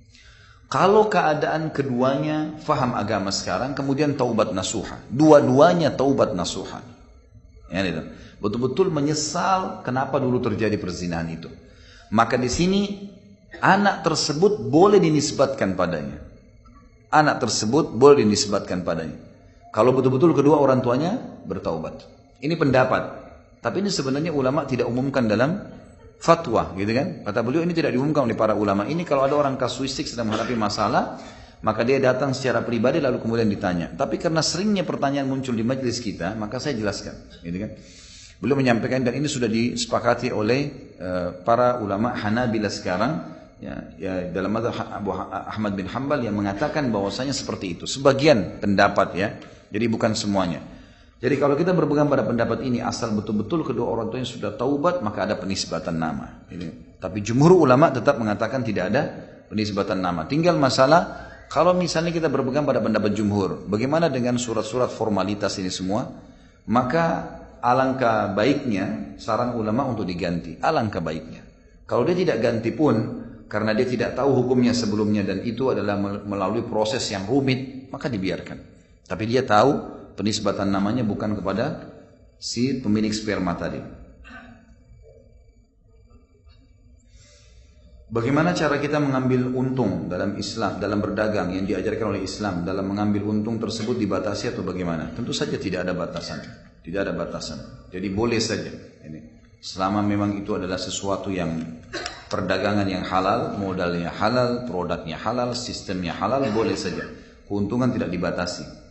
Kalau keadaan keduanya faham agama sekarang, kemudian taubat nasuha, dua-duanya taubat nasuha, ya, gitu. Betul-betul menyesal kenapa dulu terjadi perzinahan itu, maka di sini anak tersebut boleh dinisbatkan padanya. Anak tersebut boleh dinisbatkan padanya. Kalau betul-betul kedua orang tuanya bertaubat. Ini pendapat, tapi ini sebenarnya ulama tidak umumkan dalam fatwa, gitu kan? Kata beliau ini tidak diumumkan oleh para ulama. Ini kalau ada orang kasuistik sedang menghadapi masalah, maka dia datang secara pribadi lalu kemudian ditanya. Tapi karena seringnya pertanyaan muncul di majelis kita, maka saya jelaskan, gitu kan? Beliau menyampaikan dan ini sudah disepakati oleh para ulama Hanabilah sekarang, ya dalam mazhab Abu Ahmad bin Hanbal yang mengatakan bahwasanya seperti itu. Sebagian pendapat ya, jadi bukan semuanya. Jadi kalau kita berpegang pada pendapat ini, asal betul-betul kedua orang tuanya sudah taubat, maka ada penisbatan nama. Tapi jumhur ulama tetap mengatakan tidak ada penisbatan nama. Tinggal masalah, kalau misalnya kita berpegang pada pendapat jumhur, bagaimana dengan surat-surat formalitas ini semua? Maka alangkah baiknya, saran ulama untuk diganti. Alangkah baiknya. Kalau dia tidak ganti pun, karena dia tidak tahu hukumnya sebelumnya, dan itu adalah melalui proses yang rumit, maka dibiarkan. Tapi dia tahu, penisbatan namanya bukan kepada si pemilik sperma tadi. Bagaimana cara kita mengambil untung dalam Islam, dalam berdagang yang diajarkan oleh Islam, dalam mengambil untung tersebut dibatasi atau bagaimana? Tentu saja tidak ada batasan. Tidak ada batasan. Jadi boleh saja. Selama memang itu adalah sesuatu yang perdagangan yang halal, modalnya halal, produknya halal, sistemnya halal, boleh saja. Keuntungan tidak dibatasi.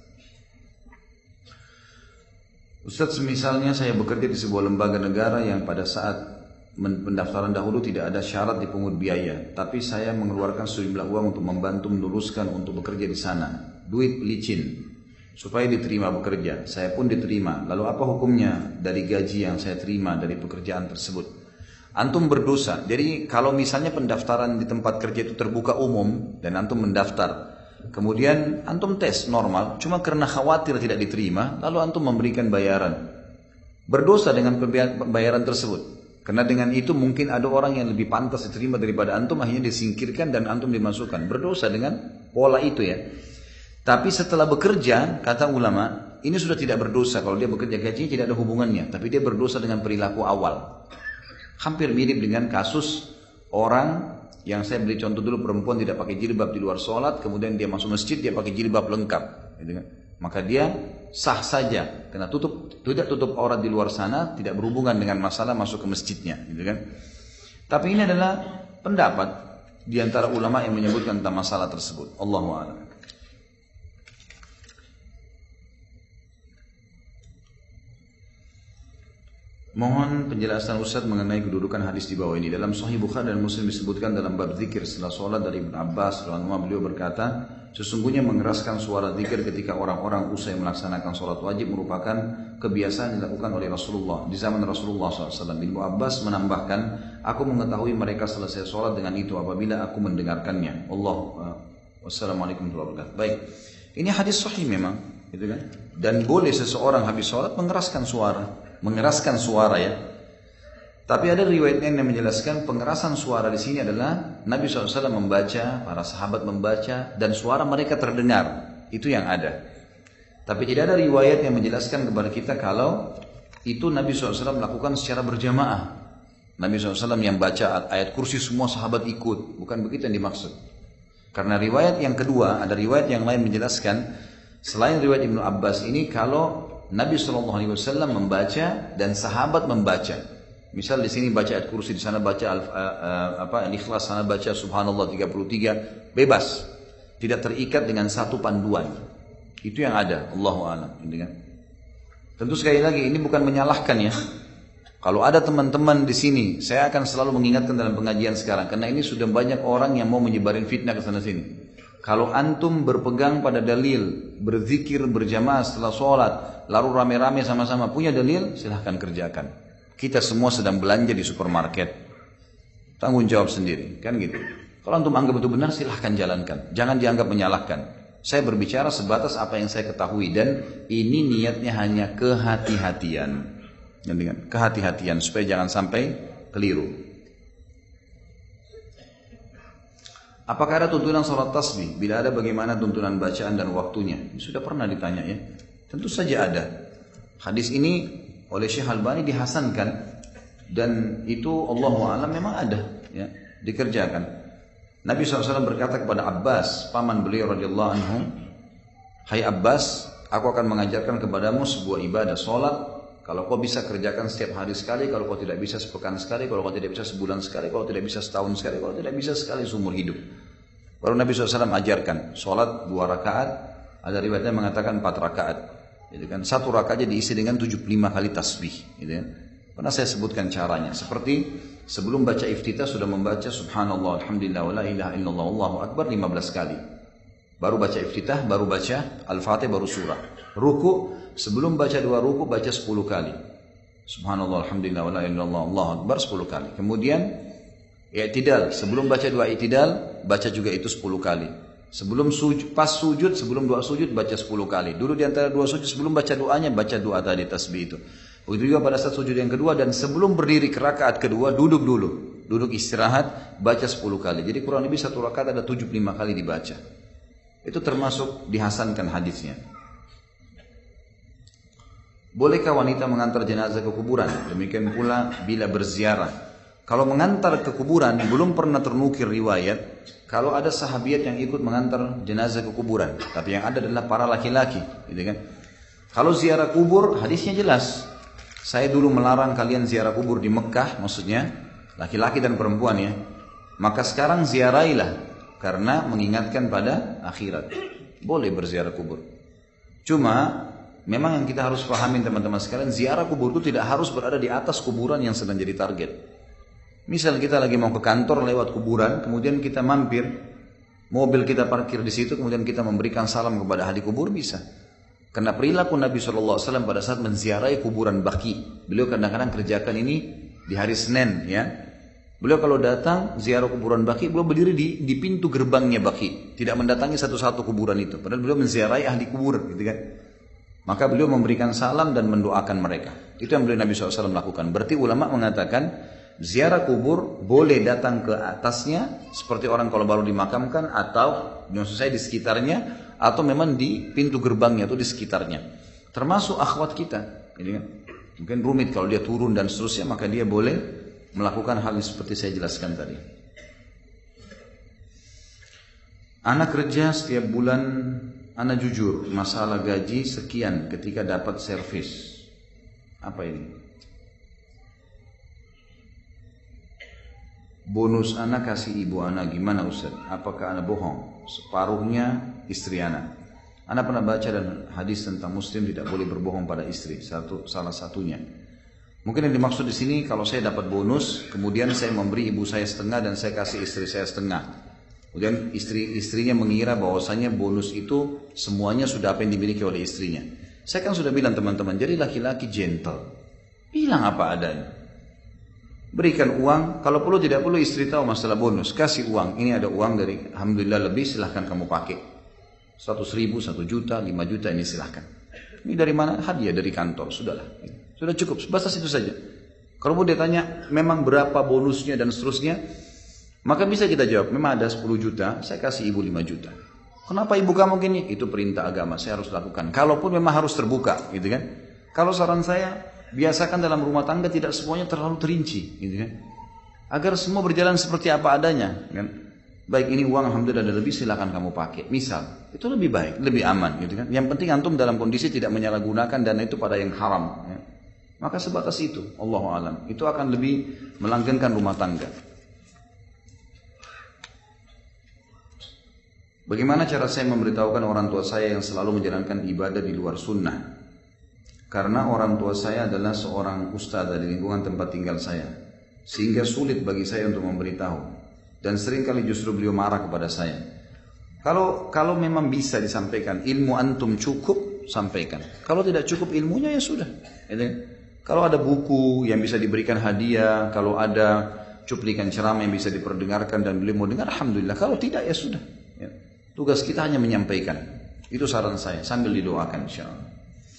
Ustaz, misalnya saya bekerja di sebuah lembaga negara yang pada saat pendaftaran dahulu tidak ada syarat dipungut biaya, tapi saya mengeluarkan sejumlah uang untuk membantu meluluskan untuk bekerja di sana. Duit licin supaya diterima bekerja. Saya pun diterima. Lalu apa hukumnya dari gaji yang saya terima dari pekerjaan tersebut? Antum berdosa. Jadi kalau misalnya pendaftaran di tempat kerja itu terbuka umum dan antum mendaftar, kemudian antum tes normal, cuma karena khawatir tidak diterima, lalu antum memberikan bayaran. Berdosa dengan bayaran tersebut. Karena dengan itu mungkin ada orang yang lebih pantas diterima daripada antum, akhirnya disingkirkan dan antum dimasukkan. Berdosa dengan pola itu ya. Tapi setelah bekerja, kata ulama, ini sudah tidak berdosa. Kalau dia bekerja gajinya tidak ada hubungannya, tapi dia berdosa dengan perilaku awal. Hampir mirip dengan kasus orang yang saya beri contoh dulu, perempuan tidak pakai jilbab di luar sholat, kemudian dia masuk masjid, dia pakai jilbab lengkap. Gitu kan? Maka dia sah saja, karena tidak tutup aurat di luar sana, tidak berhubungan dengan masalah masuk ke masjidnya. Gitu kan? Tapi ini adalah pendapat di antara ulama yang menyebutkan tentang masalah tersebut. Allahu a'lam. Mohon penjelasan Ustaz mengenai kedudukan hadis di bawah ini. Dalam Sahih Bukhari dan Muslim disebutkan dalam bab zikir setelah sholat dari Ibn Abbas, beliau berkata, sesungguhnya mengeraskan suara zikir ketika orang-orang usai melaksanakan sholat wajib merupakan kebiasaan dilakukan oleh Rasulullah di zaman Rasulullah SAW. Ibn Abbas menambahkan, aku mengetahui mereka selesai sholat dengan itu apabila aku mendengarkannya. Wassalamualaikum warahmatullahi wabarakatuh. Baik, ini hadis sahih memang, gitu kan? Dan boleh seseorang habis sholat mengeraskan suara ya. Tapi ada riwayat yang menjelaskan pengerasan suara di sini adalah Nabi SAW membaca, para sahabat membaca, dan suara mereka terdengar. Itu yang ada. Tapi tidak ada riwayat yang menjelaskan kepada kita kalau itu Nabi SAW melakukan secara berjamaah. Nabi SAW yang baca ayat kursi semua sahabat ikut. Bukan begitu yang dimaksud. Karena riwayat yang kedua, ada riwayat yang lain menjelaskan, selain riwayat Ibnu Abbas ini, kalau Nabi SAW membaca dan sahabat membaca. Misal di sini baca ayat kursi, di sana baca Al-Ikhlas, sana baca Subhanallah 33, bebas. Tidak terikat dengan satu panduan. Itu yang ada, Allahu a'lam. Tentu sekali lagi ini bukan menyalahkan ya. Kalau ada teman-teman di sini, saya akan selalu mengingatkan dalam pengajian sekarang, karena ini sudah banyak orang yang mau menyebarin fitnah ke sana sini. Kalau antum berpegang pada dalil, berzikir berjamaah setelah sholat, lalu rame-rame sama-sama punya dalil, silahkan kerjakan. Kita semua sedang belanja di supermarket, tanggung jawab sendiri, kan gitu. Kalau antum anggap itu benar, silahkan jalankan. Jangan dianggap menyalahkan. Saya berbicara sebatas apa yang saya ketahui, dan ini niatnya hanya kehati-hatian. Kehati-hatian supaya jangan sampai keliru. Apakah ada tuntunan sholat tasbih? Bila ada, bagaimana tuntunan bacaan dan waktunya? Ini sudah pernah ditanya ya. Tentu saja ada. Hadis ini oleh Syekh Albani dihasankan, dan itu Allahu a'lam memang ada ya, dikerjakan. Nabi SAW berkata kepada Abbas, paman beliau radhiyallahu anhu, hai Abbas, aku akan mengajarkan kepadamu sebuah ibadah sholat. Kalau kau bisa kerjakan setiap hari sekali, kalau kau tidak bisa sepekan sekali, kalau kau tidak bisa sebulan sekali, kalau tidak bisa setahun sekali, kalau tidak bisa sekali seumur hidup. Baru Nabi SAW ajarkan sholat 2 rakaat, ada riwayatnya mengatakan 4 rakaat. Jadi kan 1 rakaatnya diisi dengan 75 kali tasbih. Gitu kan. Pernah saya sebutkan caranya. Seperti sebelum baca iftitah sudah membaca Subhanallah, Alhamdulillah, wa la ilaha illallah, Allahu Akbar 15 kali. Baru baca iftitah, baru baca Al-Fatih, baru surah. Ruku, sebelum baca 2 ruku baca 10 kali. Subhanallah, Alhamdulillah, wa la ilaha illallah, Allahu Akbar 10 kali. Kemudian i'tidal, sebelum baca 2 i'tidal baca juga itu 10 kali. Sebelum pas sujud, sebelum doa sujud baca 10 kali. Dulu di antara 2 sujud sebelum baca doanya baca doa tadi tasbih itu. Begitu juga pada saat sujud yang kedua, dan sebelum berdiri ke rakaat kedua duduk dulu. Duduk istirahat baca 10 kali. Jadi kurang lebih 1 rakaat ada 75 kali dibaca. Itu termasuk dihasankan hadisnya. Bolehkah wanita mengantar jenazah ke kuburan? Demikian pula bila berziarah. Kalau mengantar ke kuburan belum pernah ternukil riwayat kalau ada sahabiat yang ikut mengantar jenazah ke kuburan. Tapi yang ada adalah para laki-laki, gitu kan? Kalau ziarah kubur hadisnya jelas. Saya dulu melarang kalian ziarah kubur di Mekah, maksudnya laki-laki dan perempuan ya. Maka sekarang ziarahilah karena mengingatkan pada akhirat. Boleh berziarah kubur. Cuma memang yang kita harus pahami teman-teman sekalian, ziarah kubur itu tidak harus berada di atas kuburan yang sedang jadi target. Misal kita lagi mau ke kantor lewat kuburan, kemudian kita mampir, mobil kita parkir di situ, kemudian kita memberikan salam kepada ahli kubur, bisa. Karena perilaku Nabi SAW pada saat menziarahi kuburan Baqi, beliau kadang-kadang kerjakan ini di hari Senin ya. Beliau kalau datang ziarah kuburan Baqi, beliau berdiri di pintu gerbangnya Baqi, tidak mendatangi satu-satu kuburan itu. Padahal beliau menziarahi ahli kubur, gitu kan? Maka beliau memberikan salam dan mendoakan mereka. Itu yang beliau Nabi SAW lakukan. Berarti ulama mengatakan ziarah kubur boleh datang ke atasnya seperti orang kalau baru dimakamkan, atau maksud saya di sekitarnya, atau memang di pintu gerbangnya atau di sekitarnya. Termasuk akhwat kita, gitu kan? Mungkin rumit kalau dia turun dan seterusnya, maka dia boleh melakukan hal yang seperti saya jelaskan tadi. Anak kerja setiap bulan, anak jujur, masalah gaji sekian ketika dapat servis. Apa ini? Bonus anak kasih ibu anak, gimana Ustaz? Apakah anak bohong? Separuhnya istri anak. Anak pernah baca dan hadis tentang muslim tidak boleh berbohong pada istri, salah satunya. Mungkin yang dimaksud di sini, kalau saya dapat bonus, kemudian saya memberi ibu saya setengah dan saya kasih istri saya setengah. Kemudian istrinya mengira bahwasanya bonus itu semuanya sudah apa yang dimiliki oleh istrinya. Saya kan sudah bilang teman-teman, jadi laki-laki gentle. Bilang apa adanya. Berikan uang, kalau perlu tidak perlu istri tahu masalah bonus. Kasih uang, ini ada uang dari alhamdulillah lebih, silahkan kamu pakai. 100.000, 1 juta, 5 juta ini silahkan. Ini dari mana? Hadiah dari kantor, sudahlah. Sudah cukup, sebatas itu saja. Kalau mau dia tanya memang berapa bonusnya dan seterusnya, maka bisa kita jawab, memang ada 10 juta, saya kasih ibu 5 juta. Kenapa ibu kamu gini? Itu perintah agama, saya harus lakukan. Kalaupun memang harus terbuka, gitu kan? Kalau saran saya, biasakan dalam rumah tangga tidak semuanya terlalu terinci, gitu kan? Agar semua berjalan seperti apa adanya, kan? Baik, ini uang alhamdulillah ada lebih, silakan kamu pakai. Misal, itu lebih baik, lebih aman, gitu kan? Yang penting antum dalam kondisi tidak menyalahgunakan dana itu pada yang haram. Ya. Maka sebatas itu, Allahu a'lam. Itu akan lebih melanggengkan rumah tangga. Bagaimana cara saya memberitahukan orang tua saya yang selalu menjalankan ibadah di luar sunnah? Karena orang tua saya adalah seorang ustadz di lingkungan tempat tinggal saya, sehingga sulit bagi saya untuk memberitahu. Dan seringkali justru beliau marah kepada saya. Kalau memang bisa disampaikan, ilmu antum cukup, sampaikan. Kalau tidak cukup ilmunya, ya sudah. Kalau ada buku yang bisa diberikan hadiah, kalau ada cuplikan ceramah yang bisa diperdengarkan dan beliau mau dengar, alhamdulillah. Kalau tidak, ya sudah. Tugas kita hanya menyampaikan. Itu saran saya, sambil didoakan insyaAllah.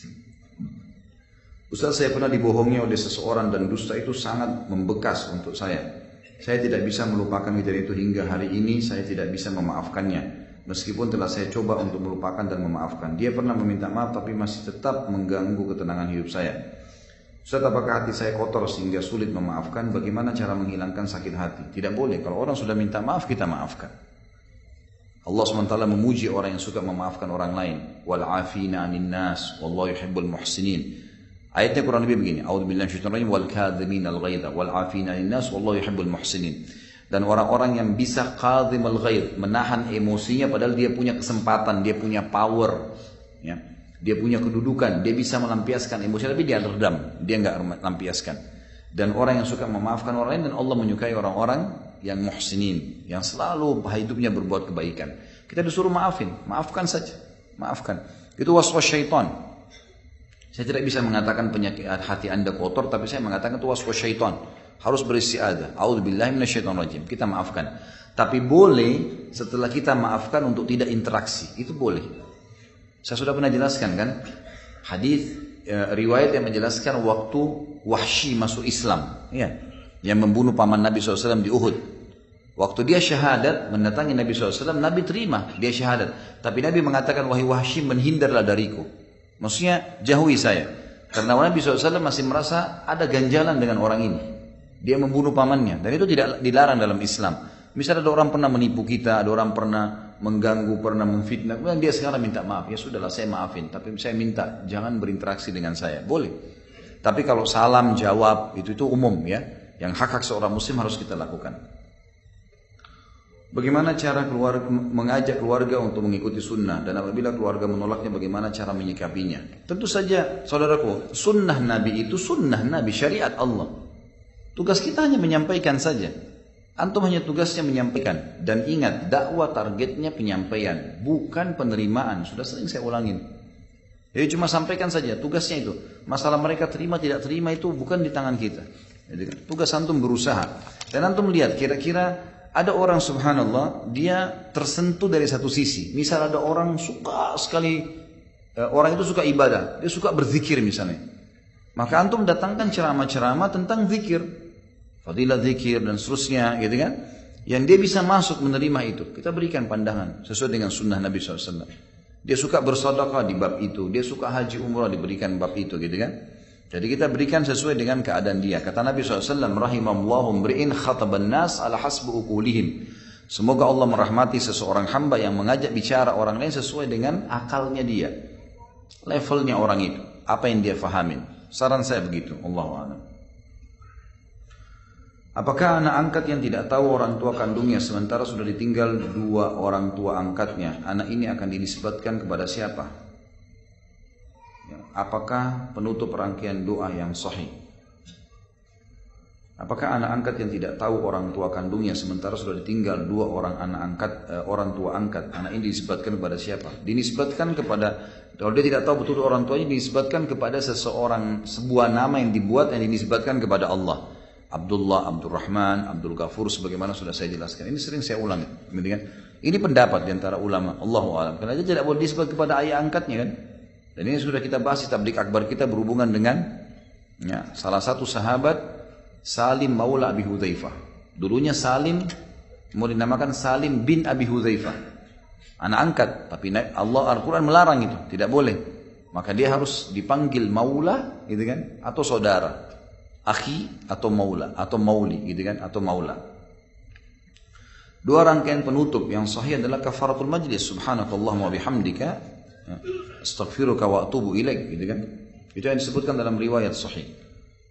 Ustaz, saya pernah dibohongi oleh seseorang dan dusta itu sangat membekas untuk saya. Saya tidak bisa melupakan kejadian itu hingga hari ini, saya tidak bisa memaafkannya. Meskipun telah saya coba untuk melupakan dan memaafkan. Dia pernah meminta maaf tapi masih tetap mengganggu ketenangan hidup saya. Ustaz, apakah hati saya kotor sehingga sulit memaafkan? Bagaimana cara menghilangkan sakit hati? Tidak boleh, kalau orang sudah minta maaf, kita maafkan. Allah SWT memuji orang yang suka memaafkan orang lain. Wal'afina 'anil nas, wallahu yuhibbul muhsinin. Ayatnya kurang lebih begini, a'udzubillahi minasyaitonir rajim, wal kadhiminal ghaidha wal 'afina 'anil nas wallahu yuhibbul muhsinin. Dan orang-orang yang bisa kadhimul ghaidh, menahan emosinya padahal dia punya kesempatan, dia punya power, ya. Dia punya kedudukan, dia bisa melampiaskan emosi tapi dia redam, dia enggak lampiaskan. Dan orang yang suka memaafkan orang lain, dan Allah menyukai orang-orang yang muhsinin, yang selalu hidupnya berbuat kebaikan. Kita disuruh maafkan saja, maafkan. Itu waswas syaitan. Saya tidak bisa mengatakan penyakit hati anda kotor, tapi saya mengatakan itu waswas syaitan. Harus beristi'adzah. A'udzubillahi minasyaitonir rajim. Kita maafkan. Tapi boleh setelah kita maafkan untuk tidak interaksi. Itu boleh. Saya sudah pernah jelaskan kan? Hadis riwayat yang menjelaskan waktu Wahsy masuk Islam, ya, yang membunuh paman Nabi SAW di Uhud. Waktu dia syahadat, mendatangi Nabi SAW, Nabi terima dia syahadat. Tapi Nabi mengatakan, wahai Wahsy, menghindarlah dariku. Maksudnya jauhi saya. Karena Nabi SAW masih merasa ada ganjalan dengan orang ini. Dia membunuh pamannya. Dan itu tidak dilarang dalam Islam. Misalnya ada orang pernah menipu kita, ada orang pernah mengganggu, pernah memfitnah. Kemudian dia sekarang minta maaf. Ya sudahlah, saya maafin. Tapi saya minta jangan berinteraksi dengan saya. Boleh. Tapi kalau salam, jawab, itu umum ya. Yang hak-hak seorang muslim harus kita lakukan. Bagaimana cara mengajak keluarga untuk mengikuti sunnah, dan apabila keluarga menolaknya bagaimana cara menyikapinya? Tentu saja saudaraku, sunnah Nabi itu sunnah Nabi, syariat Allah. Tugas kita hanya menyampaikan saja. Antum hanya tugasnya menyampaikan. Dan ingat, dakwah targetnya penyampaian, bukan penerimaan. Sudah sering saya ulangin. Jadi cuma sampaikan saja, tugasnya itu. Masalah mereka terima tidak terima itu bukan di tangan kita. Tugas antum berusaha. Dan antum lihat kira-kira ada orang subhanallah dia tersentuh dari satu sisi. Misal ada orang suka sekali, orang itu suka ibadah, dia suka berzikir misalnya. Maka antum datangkan ceramah-ceramah tentang zikir, fadilah zikir dan seterusnya, gitu kan? Yang dia bisa masuk menerima itu. Kita berikan pandangan sesuai dengan sunnah Nabi SAW. Dia suka bersedekah di bab itu, dia suka haji umrah diberikan bab itu, gitu kan? Jadi kita berikan sesuai dengan keadaan dia. Kata Nabi SAW, rahimallahu mri'in khataban nas ala hasbu uqulihim. Semoga Allah merahmati seseorang hamba yang mengajak bicara orang lain sesuai dengan akalnya dia, levelnya orang itu, apa yang dia fahamin. Saran saya begitu, Allahu a'lam. Apakah anak angkat yang tidak tahu orang tua kandungnya sementara sudah ditinggal dua orang tua angkatnya, anak ini akan dinisbatkan kepada siapa? Apakah penutup rangkaian doa yang sahih? Apakah anak angkat yang tidak tahu orang tua kandungnya sementara sudah ditinggal dua orang anak angkat, orang tua angkat, anak ini dinisbatkan kepada siapa? Dinisbatkan kepada, kalau dia tidak tahu betul orang tuanya, dinisbatkan kepada seseorang, sebuah nama yang dibuat yang dinisbatkan kepada Allah. Abdullah, Abdurrahman, Abdul Ghafur, sebagaimana sudah saya jelaskan. Ini sering saya ulangi. Ini pendapat di antara ulama. Allahu a'lam. Karena dia tidak boleh disebut kepada ayah angkatnya kan. Dan ini sudah kita bahas di tablik akbar kita berhubungan dengan salah satu sahabat Salim Maula Abi Hudzaifah. Dulunya Salim mau dinamakan Salim bin Abi Hudzaifah, anak angkat, tapi Allah Al-Quran melarang itu, tidak boleh. Maka dia harus dipanggil Maula, gitu kan, atau saudara, akhi atau Maula atau Mauli, gitu kan, atau Maula. Dua rangkaian penutup yang sahih adalah kafaratul majlis, subhanakallahumma wa bihamdika astaghfiruka wa atubu ilaik, gitu kan. Itu yang disebutkan dalam riwayat sahih.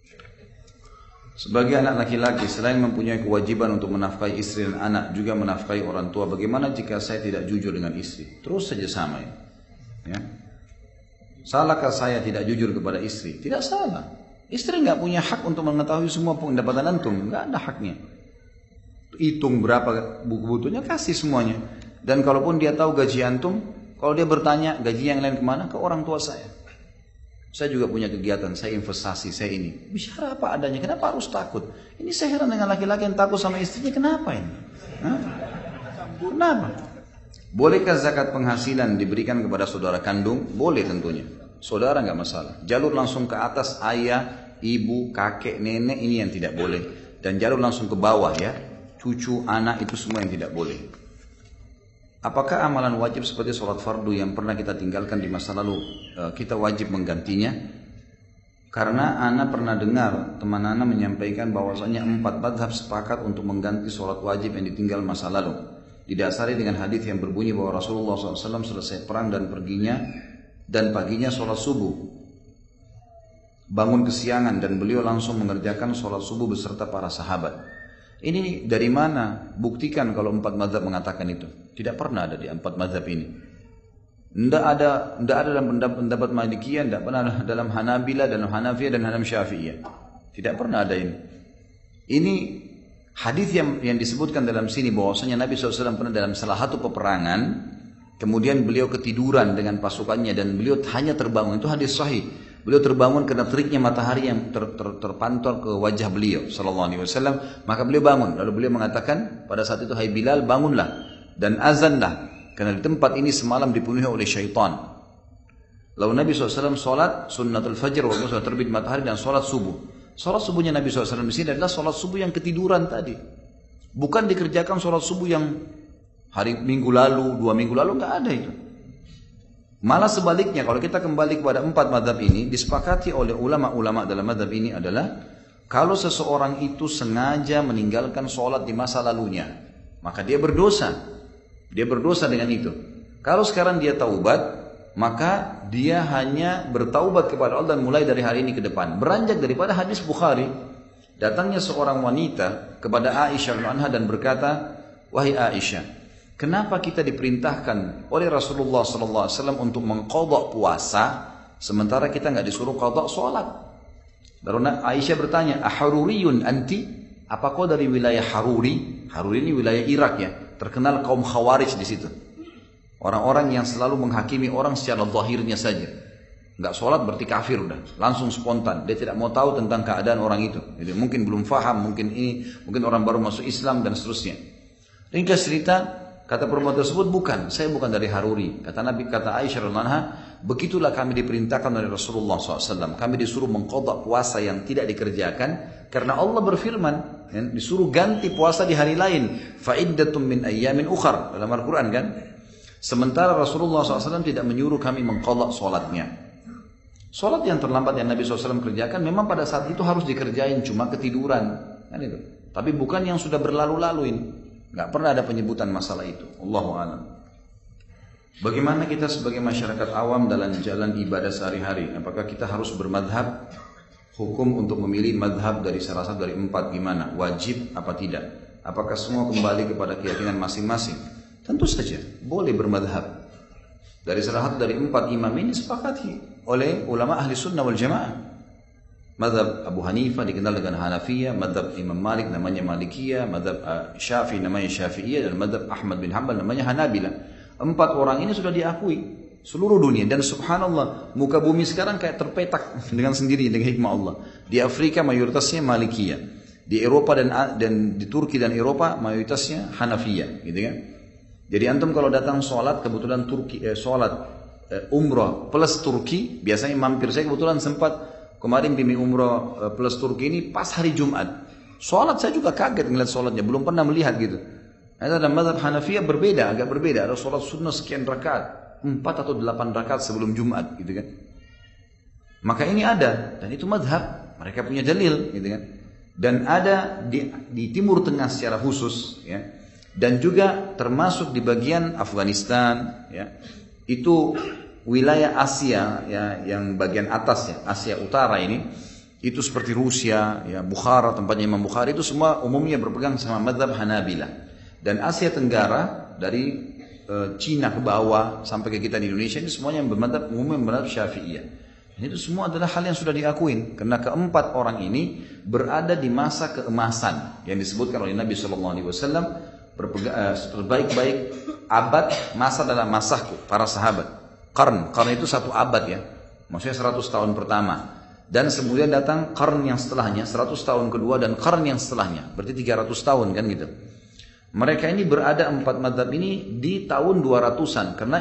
Sebagai anak laki-laki, selain mempunyai kewajiban untuk menafkahi istri dan anak, juga menafkahi orang tua. Bagaimana jika saya tidak jujur dengan istri? Terus saja sama ya. Salahkah saya tidak jujur kepada istri? Tidak salah. Istri nggak punya hak untuk mengetahui semua pendapatan antum, nggak ada haknya. Hitung berapa buku-butunya, kasih semuanya. Dan kalaupun dia tahu gaji antum, kalau dia bertanya gaji yang lain kemana, ke orang tua saya. Saya juga punya kegiatan, saya investasi, saya ini. Bicara apa adanya, kenapa harus takut? Ini saya heran dengan laki-laki yang takut sama istrinya, kenapa ini? Hah? Kenapa? Bolehkah zakat penghasilan diberikan kepada saudara kandung? Boleh tentunya. Saudara nggak masalah. Jalur langsung ke atas, ayah, ibu, kakek, nenek, ini yang tidak boleh. Dan jalur langsung ke bawah ya, cucu, anak, itu semua yang tidak boleh. Apakah amalan wajib seperti sholat fardu yang pernah kita tinggalkan di masa lalu, kita wajib menggantinya? Karena Ana pernah dengar teman Ana menyampaikan bahwasanya 4 mazhab sepakat untuk mengganti sholat wajib yang ditinggal masa lalu. Didasari dengan hadis yang berbunyi bahwa Rasulullah SAW selesai perang dan paginya sholat subuh. Bangun kesiangan dan beliau langsung mengerjakan sholat subuh beserta para sahabat. Ini dari mana? Buktikan kalau 4 mazhab mengatakan itu. Tidak pernah ada di 4 mazhab ini. Tidak ada dalam pendapat Malikiyah, tidak pernah dalam Hanabilah, dalam Hanafiyah dan Hanam Syafi'iyah. Tidak pernah ada ini. Ini hadis yang disebutkan dalam sini bahwasanya Nabi SAW pernah dalam salah satu peperangan, kemudian beliau ketiduran dengan pasukannya dan beliau hanya terbangun. Itu hadis sahih. Beliau terbangun karena teriknya matahari yang terpantau ke wajah beliau sallallahu alaihi wasallam, maka beliau bangun. Lalu beliau mengatakan pada saat itu, "Hai Bilal, bangunlah dan azanlah, karena di tempat ini semalam dipenuhi oleh syaitan." Lalu Nabi SAW sholat sunnatul fajr waktu sudah terbit matahari dan sholat subuh. Sholat subuhnya Nabi SAW di sini adalah sholat subuh yang ketiduran tadi. Bukan dikerjakan sholat subuh yang hari minggu lalu, 2 minggu lalu, nggak ada itu. Malah sebaliknya, kalau kita kembali kepada 4 mazhab ini, disepakati oleh ulama-ulama dalam mazhab ini adalah kalau seseorang itu sengaja meninggalkan sholat di masa lalunya, maka dia berdosa. Dia berdosa dengan itu. Kalau sekarang dia taubat, maka dia hanya bertaubat kepada Allah dan mulai dari hari ini ke depan. Beranjak daripada hadis Bukhari, datangnya seorang wanita kepada Aisyah radhiyallahu anha dan berkata, "Wahai Aisyah, kenapa kita diperintahkan oleh Rasulullah SAW untuk mengqadha puasa, sementara kita nggak disuruh qadha sholat?" Lalu Aisyah bertanya, "Aharuriyun anti?" Apa kau dari wilayah Haruri? Haruri ini wilayah Irak ya, terkenal kaum Khawarij di situ. Orang-orang yang selalu menghakimi orang secara zahirnya saja. Nggak sholat berarti kafir udah, langsung spontan. Dia tidak mau tahu tentang keadaan orang itu. Jadi, mungkin belum faham, mungkin orang baru masuk Islam dan seterusnya. Ringkas cerita, kata perempuan tersebut, bukan, saya bukan dari Haruri. Kata Aisyah radhiyallahu anha, begitulah kami diperintahkan oleh Rasulullah SAW. Kami disuruh mengqadha puasa yang tidak dikerjakan karena Allah berfirman, disuruh ganti puasa di hari lain. Fa'iddatum min ayyamin ukhar, dalam Al-Quran kan. Sementara Rasulullah SAW tidak menyuruh kami mengqadha sholatnya. Sholat yang terlambat yang Nabi SAW kerjakan memang pada saat itu harus dikerjain, cuma ketiduran kan itu. Tapi bukan yang sudah berlalu-laluin. Nggak pernah ada penyebutan masalah itu. Allahu a'lam. Bagaimana kita sebagai masyarakat awam dalam jalan ibadah sehari-hari? Apakah kita harus bermadhab? Hukum untuk memilih madhab dari salah satu dari 4 gimana? Wajib apa tidak? Apakah semua kembali kepada keyakinan masing-masing? Tentu saja boleh bermadhab. Dari salah satu dari 4 imam ini sepakati oleh ulama ahli sunnah wal jamaah. Madhab Abu Hanifah dikenal dengan Hanafiyah, madhab Imam Malik namanya Malikiyah, madhab Syafi'i namanya Syafi'iyah, dan madhab Ahmad bin Hanbal namanya Hanabila. 4 orang ini sudah diakui seluruh dunia, dan subhanallah muka bumi sekarang kayak terpetak dengan sendiri dengan hikmah Allah. Di Afrika mayoritasnya Malikiyah, di Eropa dan di Turki dan Eropa mayoritasnya Hanafiyah, gitu kan? Jadi antum kalau datang sholat kebetulan umrah plus Turki, biasanya mampir. Saya kebetulan sempat kemarin bimbing umrah plus Turki ini pas hari Jumat. Sholat saya juga kaget ngeliat sholatnya, belum pernah melihat gitu. Ada mazhab Hanafiyah berbeda, agak berbeda. Ada sholat sunnah sekian rakaat, 4 atau 8 rakaat sebelum Jumat gitu kan. Maka ini ada, dan itu mazhab, mereka punya dalil gitu kan. Dan ada di Timur Tengah secara khusus ya. Dan juga termasuk di bagian Afghanistan ya. Itu wilayah Asia ya, yang bagian atas ya, Asia Utara ini, itu seperti Rusia ya, Bukhara, tempatnya Imam Bukhari, itu semua umumnya berpegang sama mazhab Hanabilah. Dan Asia Tenggara dari Cina ke bawah sampai ke kita di Indonesia ini semuanya yang bermadzhab umumnya bermadzhab Syafi'iyah. Dan itu semua adalah hal yang sudah diakuin karena keempat orang ini berada di masa keemasan yang disebutkan oleh Nabi SAW. Terbaik-baik abad masa dalam masahku para sahabat. Qarn itu 1 abad ya, maksudnya 100 tahun pertama, dan kemudian datang qarn yang setelahnya 100 tahun kedua, dan qarn yang setelahnya berarti 300 tahun kan gitu. Mereka ini berada 4 madhab ini di tahun 200-an karena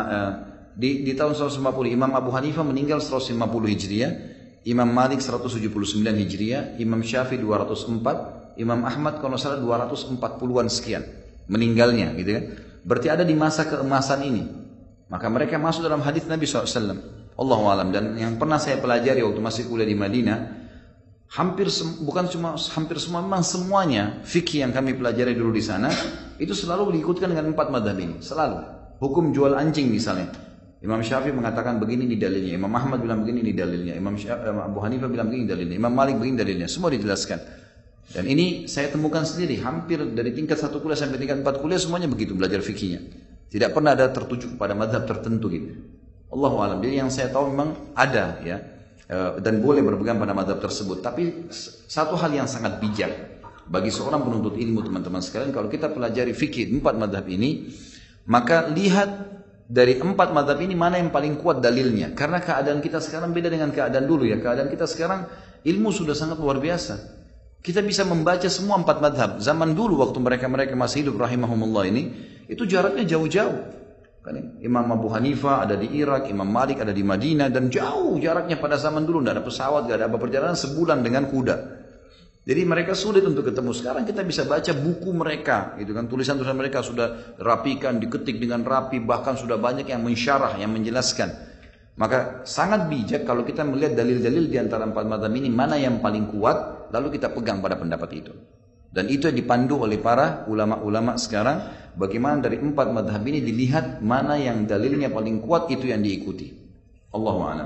di tahun 150 Imam Abu Hanifah meninggal 150 Hijriah, Imam Malik 179 Hijriah, Imam Syafi'i 204, Imam Ahmad kalau salah 240-an sekian meninggalnya gitu kan. Berarti ada di masa keemasan ini. Maka mereka masuk dalam hadis Nabi SAW. Allahu a'lam. Dan yang pernah saya pelajari waktu masih kuliah di Madinah, hampir semua, memang semuanya fikih yang kami pelajari dulu di sana itu selalu diikutkan dengan 4 madhab ini. Selalu. Hukum jual anjing misalnya, Imam Syafi'i mengatakan begini di dalilnya, Imam Ahmad bilang begini di dalilnya, Imam Abu Hanifah bilang begini dalilnya, Imam Malik begini dalilnya, semua dijelaskan. Dan ini saya temukan sendiri, hampir dari tingkat 1 kuliah sampai tingkat 4 kuliah semuanya begitu belajar fikihnya. Tidak pernah ada tertuju kepada mazhab tertentu gitu. Allahu a'lam. Jadi yang saya tahu memang ada ya, dan boleh berpegang pada mazhab tersebut. Tapi satu hal yang sangat bijak bagi seorang penuntut ilmu teman-teman sekalian, kalau kita pelajari fikih 4 mazhab ini, maka lihat dari 4 mazhab ini mana yang paling kuat dalilnya. Karena keadaan kita sekarang beda dengan keadaan dulu ya. Keadaan kita sekarang ilmu sudah sangat luar biasa. Kita bisa membaca semua 4 madhab. Zaman dulu waktu mereka masih hidup rahimahumullah ini, itu jaraknya jauh-jauh. Kan? Imam Abu Hanifah ada di Irak, Imam Malik ada di Madinah, dan jauh jaraknya pada zaman dulu. Tidak ada pesawat, tidak ada apa, perjalanan sebulan dengan kuda. Jadi mereka sulit untuk ketemu. Sekarang kita bisa baca buku mereka, gitu kan? Tulisan-tulisan mereka sudah rapikan, diketik dengan rapi, bahkan sudah banyak yang mensyarah, yang menjelaskan. Maka sangat bijak kalau kita melihat dalil-dalil di antara 4 mazhab ini mana yang paling kuat, lalu kita pegang pada pendapat itu. Dan itu yang dipandu oleh para ulama-ulama sekarang, bagaimana dari 4 mazhab ini dilihat mana yang dalilnya paling kuat, itu yang diikuti. Allahu a'lam.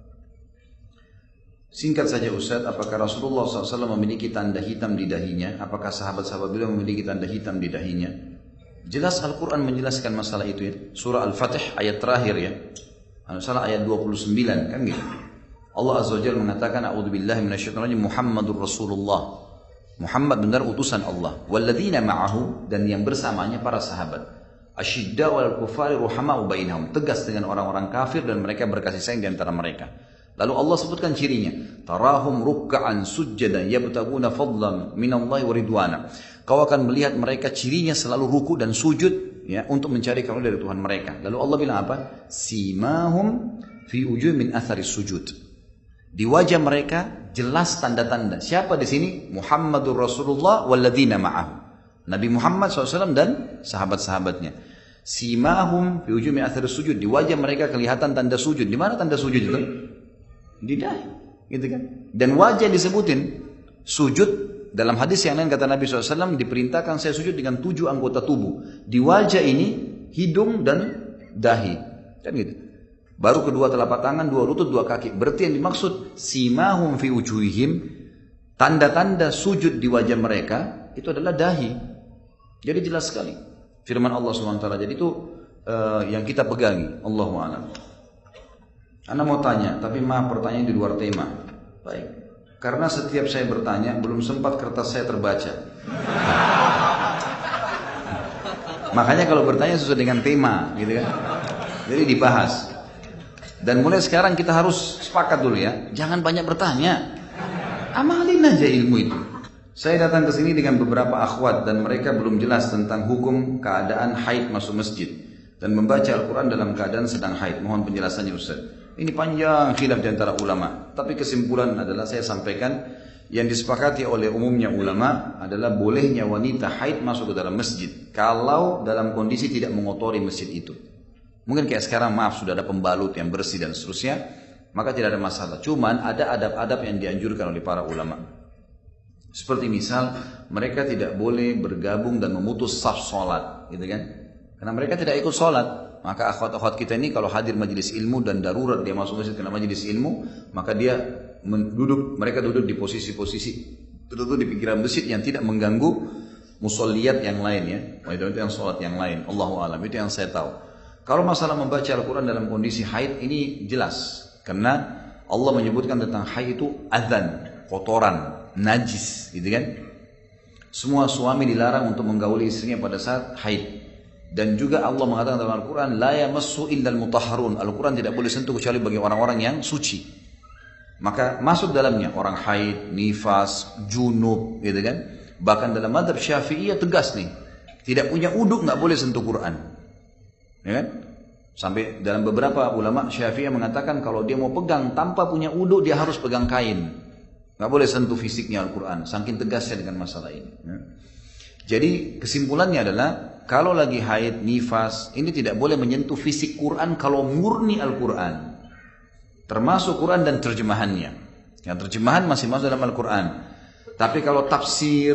Singkat saja Ustaz, apakah Rasulullah SAW memiliki tanda hitam di dahinya? Apakah sahabat-sahabat beliau memiliki tanda hitam di dahinya? Jelas Al-Quran menjelaskan masalah itu ya. Surah Al-Fatih ayat terakhir ya. Salah ayat 29 kan gitu. Allah Azza wa Jalla mengatakan a'udzubillahi minasyaitonir rajim, Muhammadur Rasulullah. Muhammad benar utusan Allah. Walladzina ma'ahu, dan yang bersamanya para sahabat. Asyidda wal kufari ruhama'u bainahum. Tegas dengan orang-orang kafir dan mereka berkasih sayang di antara mereka. Lalu Allah sebutkan cirinya. Tarahum rukka'an sujjadan yabtaguna fadlan minallahi wa ridwana. Kau akan melihat mereka cirinya selalu ruku dan sujud ya untuk mencari karunia dari Tuhan mereka. Lalu Allah bilang apa? Simahum fi wujuh min athari sujud. Di wajah mereka jelas tanda-tanda. Siapa di sini? Muhammadur Rasulullah walladzina ma'ahu. Nabi Muhammad SAW dan sahabat-sahabatnya. Simahum fi wujuh min athari sujud. Di wajah mereka kelihatan tanda sujud. Di mana tanda sujud itu? Di dahi, gitu kan? Dan wajah disebutin sujud dalam hadis yang lain kata Nabi SAW diperintahkan saya sujud dengan 7 anggota tubuh. Di wajah ini hidung dan dahi, kan gitu. Baru kedua telapak tangan, 2 lutut, 2 kaki. Berarti yang dimaksud simahum fi wujuhihim, tanda-tanda sujud di wajah mereka itu adalah dahi. Jadi jelas sekali firman Allah SWT. Jadi itu yang kita pegangi. Allahu a'lam. Anda mau tanya, tapi maaf pertanyaan di luar tema. Baik. Karena setiap saya bertanya, belum sempat kertas saya terbaca. Makanya kalau bertanya sesuai dengan tema, gitu kan? Jadi dibahas. Dan mulai sekarang kita harus sepakat dulu ya, jangan banyak bertanya. Amalin aja ilmu itu. Saya datang ke sini dengan beberapa akhwat dan mereka belum jelas tentang hukum keadaan haid masuk masjid dan membaca Al-Quran dalam keadaan sedang haid. Mohon penjelasannya Ustaz. Ini panjang khilaf di antara ulama. Tapi kesimpulan adalah saya sampaikan yang disepakati oleh umumnya ulama adalah bolehnya wanita haid masuk ke dalam masjid kalau dalam kondisi tidak mengotori masjid itu. Mungkin kayak sekarang maaf sudah ada pembalut yang bersih dan seterusnya, maka tidak ada masalah. Cuman ada adab-adab yang dianjurkan oleh para ulama. Seperti misal mereka tidak boleh bergabung dan memutus saf sholat, gitu kan? Karena mereka tidak ikut sholat. Maka akhwat-akhwat kita ini kalau hadir majelis ilmu dan darurat dia masuk masjid karena majelis ilmu, maka dia mereka duduk di posisi-posisi tertentu di pinggiran masjid yang tidak mengganggu musalliyat yang lain ya. Itu yang sholat yang lain. Allahu a'lam, itu yang saya tahu. Kalau masalah membaca Al-Quran dalam kondisi haid ini jelas. Karena Allah menyebutkan tentang haid itu adzan, kotoran, najis, gitu kan? Semua suami dilarang untuk menggauli istrinya pada saat haid. Dan juga Allah mengatakan dalam Al-Quran, la yamassu illal mutahharun. Al-Quran tidak boleh sentuh kecuali bagi orang-orang yang suci. Maka masuk dalamnya orang haid, nifas, junub, gitu kan? Bahkan dalam mazhab Syafi'iyah tegas nih, tidak punya uduk nggak boleh sentuh Quran, ya kan? Sampai dalam beberapa ulama Syafi'iyah mengatakan kalau dia mau pegang tanpa punya uduk dia harus pegang kain, nggak boleh sentuh fisiknya Al-Quran. Saking tegasnya dengan masalah ini. Ya. Jadi kesimpulannya adalah kalau lagi haid, nifas, ini tidak boleh menyentuh fisik Quran kalau murni Al-Quran. Termasuk Quran dan terjemahannya. Yang terjemahan masih masuk dalam Al-Quran. Tapi kalau tafsir,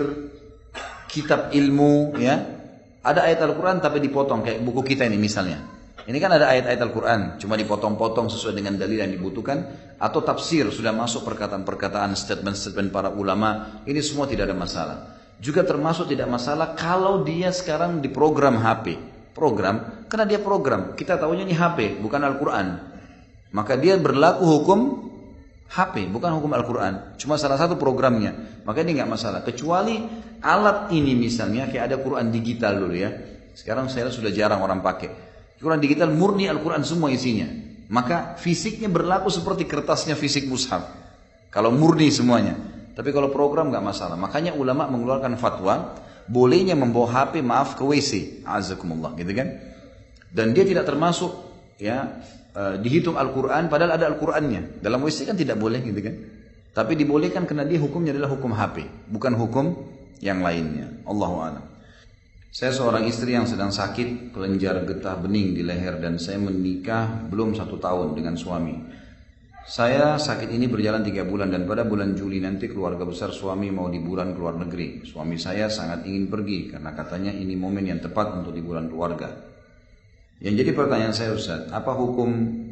kitab ilmu, ya, ada ayat Al-Quran tapi dipotong kayak buku kita ini misalnya. Ini kan ada ayat-ayat Al-Quran, cuma dipotong-potong sesuai dengan dalil yang dibutuhkan. Atau tafsir, sudah masuk perkataan-perkataan, statement-statement para ulama. Ini semua tidak ada masalah. Juga termasuk tidak masalah kalau dia sekarang di program HP. Program, karena dia program. Kita tahunya ini HP, bukan Al-Quran. Maka dia berlaku hukum HP, bukan hukum Al-Quran. Cuma salah satu programnya. Maka ini nggak masalah. Kecuali alat ini misalnya, kayak ada Quran digital dulu ya. Sekarang saya sudah jarang orang pakai. Quran digital murni Al-Quran semua isinya. Maka fisiknya berlaku seperti kertasnya fisik mushaf. Kalau murni semuanya. Tapi kalau program nggak masalah. Makanya ulama mengeluarkan fatwa bolehnya membawa HP maaf ke WC, azakumullah, gitu kan? Dan dia tidak termasuk ya dihitung Al-Quran, padahal ada Al-Qurannya. Dalam WC kan tidak boleh, gitu kan? Tapi dibolehkan karena dia hukumnya adalah hukum HP, bukan hukum yang lainnya. Allahu a'lam. Saya seorang istri yang sedang sakit kelenjar getah bening di leher dan saya menikah belum 1 tahun dengan suami. Saya sakit ini berjalan 3 bulan dan pada bulan Juli nanti keluarga besar suami mau liburan ke luar negeri. Suami saya sangat ingin pergi karena katanya ini momen yang tepat untuk liburan keluarga. Yang jadi pertanyaan saya Ustaz, apa hukum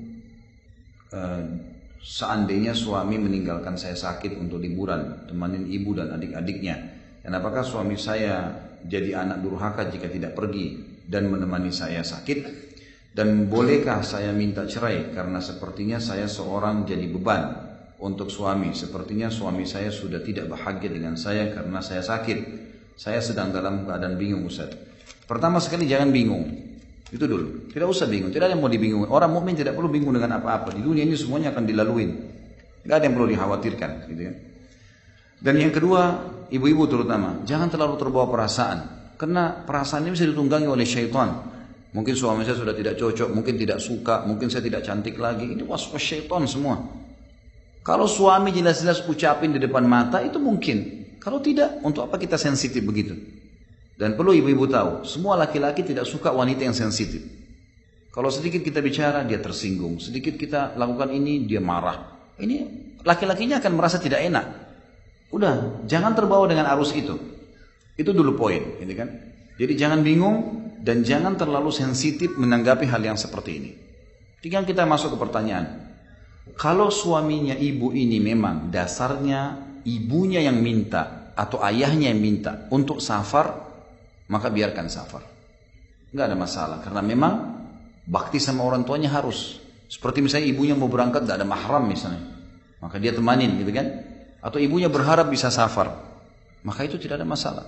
seandainya suami meninggalkan saya sakit untuk liburan, temanin ibu dan adik-adiknya? Dan apakah suami saya jadi anak durhaka jika tidak pergi dan menemani saya sakit? Dan bolehkah saya minta cerai karena sepertinya saya seorang jadi beban untuk suami. Sepertinya suami saya sudah tidak bahagia dengan saya karena saya sakit. Saya sedang dalam keadaan bingung Ustaz. Pertama sekali jangan bingung. Itu dulu. Tidak usah bingung. Tidak ada yang mau dibingung. Orang mukmin tidak perlu bingung dengan apa-apa. Di dunia ini semuanya akan dilaluin. Tidak ada yang perlu dikhawatirkan. Gitu kan. Dan yang kedua, ibu-ibu terutama, jangan terlalu terbawa perasaan. Karena perasaan ini bisa ditunggangi oleh syaitan. Mungkin suami saya sudah tidak cocok, mungkin tidak suka, mungkin saya tidak cantik lagi. Ini was-was syaitan semua. Kalau suami jelas-jelas ucapin di depan mata, itu mungkin. Kalau tidak, untuk apa kita sensitif begitu? Dan perlu ibu-ibu tahu, semua laki-laki tidak suka wanita yang sensitif. Kalau sedikit kita bicara, dia tersinggung. Sedikit kita lakukan ini, dia marah. Ini laki-lakinya akan merasa tidak enak. Udah, jangan terbawa dengan arus itu. Itu dulu poin, gitu kan? Jadi jangan bingung dan jangan terlalu sensitif menanggapi hal yang seperti ini. Tinggal kita masuk ke pertanyaan. Kalau suaminya ibu ini memang dasarnya ibunya yang minta atau ayahnya yang minta untuk safar, maka biarkan safar. Enggak ada masalah karena memang bakti sama orang tuanya harus. Seperti misalnya ibunya mau berangkat enggak ada mahram misalnya. Maka dia temanin gitu kan? Atau ibunya berharap bisa safar. Maka itu tidak ada masalah.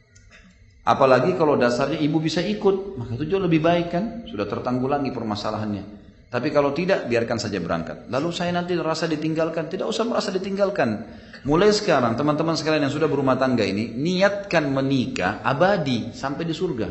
Apalagi kalau dasarnya ibu bisa ikut, maka itu jauh lebih baik kan? Sudah tertanggulangi permasalahannya. Tapi kalau tidak, biarkan saja berangkat. Lalu saya nanti merasa ditinggalkan. Tidak usah merasa ditinggalkan. Mulai sekarang, teman-teman sekalian yang sudah berumah tangga ini, niatkan menikah abadi sampai di surga.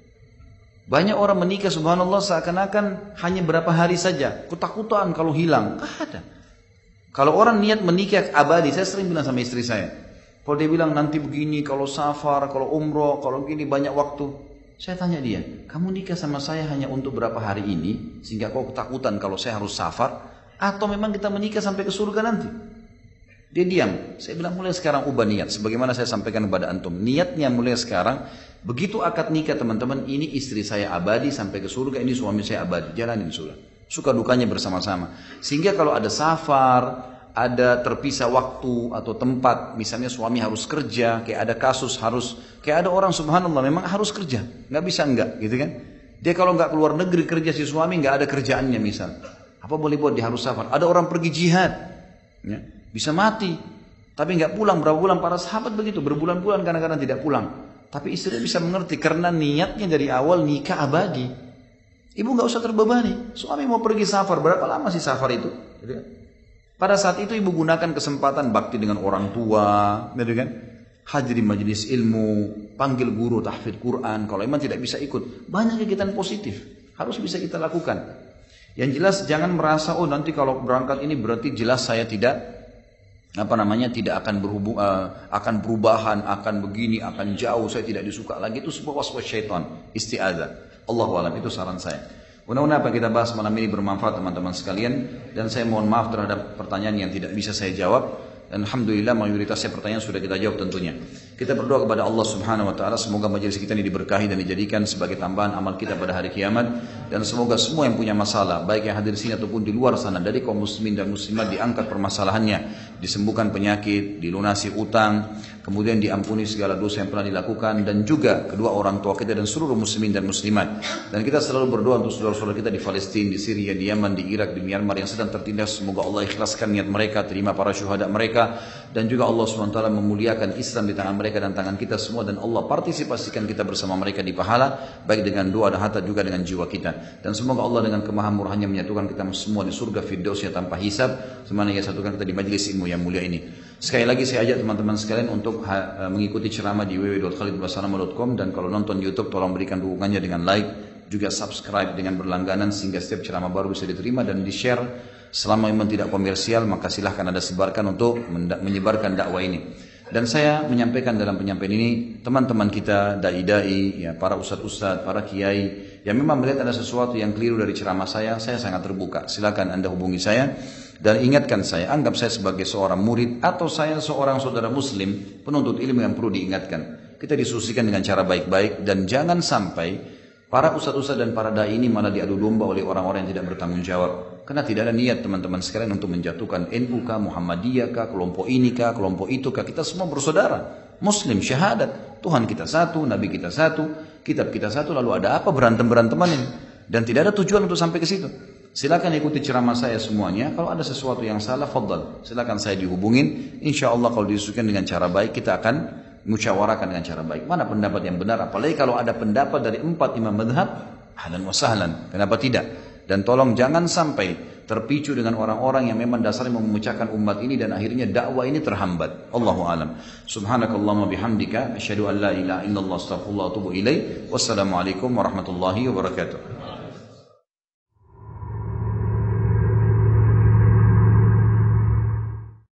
Banyak orang menikah, subhanallah, seakan-akan hanya berapa hari saja. Ketakutan kalau hilang. Tidak ada. Kalau orang niat menikah abadi, saya sering bilang sama istri saya. Kalau dia bilang nanti begini, kalau safar, kalau umroh, kalau begini banyak waktu. Saya tanya dia, kamu nikah sama saya hanya untuk berapa hari ini, sehingga kau ketakutan kalau saya harus safar, atau memang kita menikah sampai ke surga nanti? Dia diam. Saya bilang mulai sekarang ubah niat, sebagaimana saya sampaikan kepada antum. Niatnya mulai sekarang, begitu akad nikah teman-teman, ini istri saya abadi sampai ke surga, ini suami saya abadi, jalanin sudah. Suka dukanya bersama-sama. Sehingga kalau ada safar, ada terpisah waktu atau tempat, misalnya suami harus kerja, kayak ada kasus harus, kayak ada orang subhanallah memang harus kerja, nggak bisa enggak, gitu kan? Dia kalau nggak keluar negeri kerja si suami nggak ada kerjaannya misal, apa boleh buat dia harus safar? Ada orang pergi jihad, ya, bisa mati, tapi nggak pulang berapa bulan, para sahabat begitu berbulan-bulan kadang-kadang tidak pulang, tapi istrinya bisa mengerti karena niatnya dari awal nikah abadi. Ibu nggak usah terbebani, suami mau pergi safar berapa lama sih safar itu? Gitu kan? Pada saat itu ibu gunakan kesempatan bakti dengan orang tua, gitu kan? Hadiri majelis ilmu, panggil guru tahfidz Quran. Kalau memang tidak bisa ikut, banyak kegiatan positif harus bisa kita lakukan. Yang jelas jangan merasa oh nanti kalau berangkat ini berarti jelas saya tidak tidak akan akan perubahan, akan begini, akan jauh, saya tidak disuka lagi. Itu sebuah waswas syaitan, isti'adzah. Allahu a'lam, itu saran saya. Mudah-mudahan apa kita bahas malam ini bermanfaat teman-teman sekalian. Dan saya mohon maaf terhadap pertanyaan yang tidak bisa saya jawab. Dan alhamdulillah mayoritasnya pertanyaan sudah kita jawab tentunya. Kita berdoa kepada Allah Subhanahu wa taala semoga majelis kita ini diberkahi dan dijadikan sebagai tambahan amal kita pada hari kiamat, dan semoga semua yang punya masalah baik yang hadir di sini ataupun di luar sana dari kaum muslimin dan muslimat diangkat permasalahannya, disembuhkan penyakit, dilunasi utang, kemudian diampuni segala dosa yang pernah dilakukan, dan juga kedua orang tua kita dan seluruh muslimin dan muslimat. Dan kita selalu berdoa untuk saudara-saudara kita di Palestina, di Syria, di Yaman, di Irak, di Myanmar yang sedang tertindas, semoga Allah ikhlaskan niat mereka, terima para syuhada mereka, dan juga Allah SWT memuliakan Islam di tangan mereka dan tangan kita semua, dan Allah partisipasikan kita bersama mereka di pahala baik dengan doa dan harta juga dengan jiwa kita. Dan semoga Allah dengan kemahamurahannya menyatukan kita semua di surga firdausnya tanpa hisab, semana ia satukan kita di majelis ilmu yang mulia ini. Sekali lagi saya ajak teman-teman sekalian untuk mengikuti ceramah di www.khalidbasalamah.com, dan kalau nonton di YouTube tolong berikan dukungannya dengan like, juga subscribe dengan berlangganan sehingga setiap ceramah baru bisa diterima dan di-share. Selama memang tidak komersial maka silahkan Anda sebarkan untuk menyebarkan dakwah ini. Dan saya menyampaikan dalam penyampaian ini teman-teman kita, dai-dai, ya, para ustadz-ustadz, para kiai yang memang melihat ada sesuatu yang keliru dari ceramah saya sangat terbuka. Silakan Anda hubungi saya dan ingatkan saya, anggap saya sebagai seorang murid atau saya seorang saudara muslim penuntut ilmu yang perlu diingatkan. Kita diskusikan dengan cara baik-baik dan jangan sampai para ustadz-ustadz dan para dai ini malah diadu domba oleh orang-orang yang tidak bertanggung jawab. Karena tidak ada niat teman-teman sekalian untuk menjatuhkan NU kah, Muhammadiyah kah, kelompok ini kah, kelompok itu kah. Kita semua bersaudara. Muslim, syahadat. Tuhan kita satu, Nabi kita satu, kitab kita satu. Lalu ada apa berantem-beranteman ini? Dan tidak ada tujuan untuk sampai ke situ. Silakan ikuti ceramah saya semuanya. Kalau ada sesuatu yang salah, fadhal. Silakan saya dihubungin. Insya Allah kalau disusun dengan cara baik, kita akan musyawarahkan dengan cara baik. Mana pendapat yang benar? Apalagi kalau ada pendapat dari 4 imam madhab, Ahlan wa sahlan, kenapa tidak? Dan tolong jangan sampai terpicu dengan orang-orang yang memang dasarnya memecahkan umat ini dan akhirnya dakwah ini terhambat. Allahu alam. Subhanakallahumma bihamdika asyhadu an la ilaha illallah astaghfirullah wa atubu ilaik. Wassalamualaikum warahmatullahi wabarakatuh.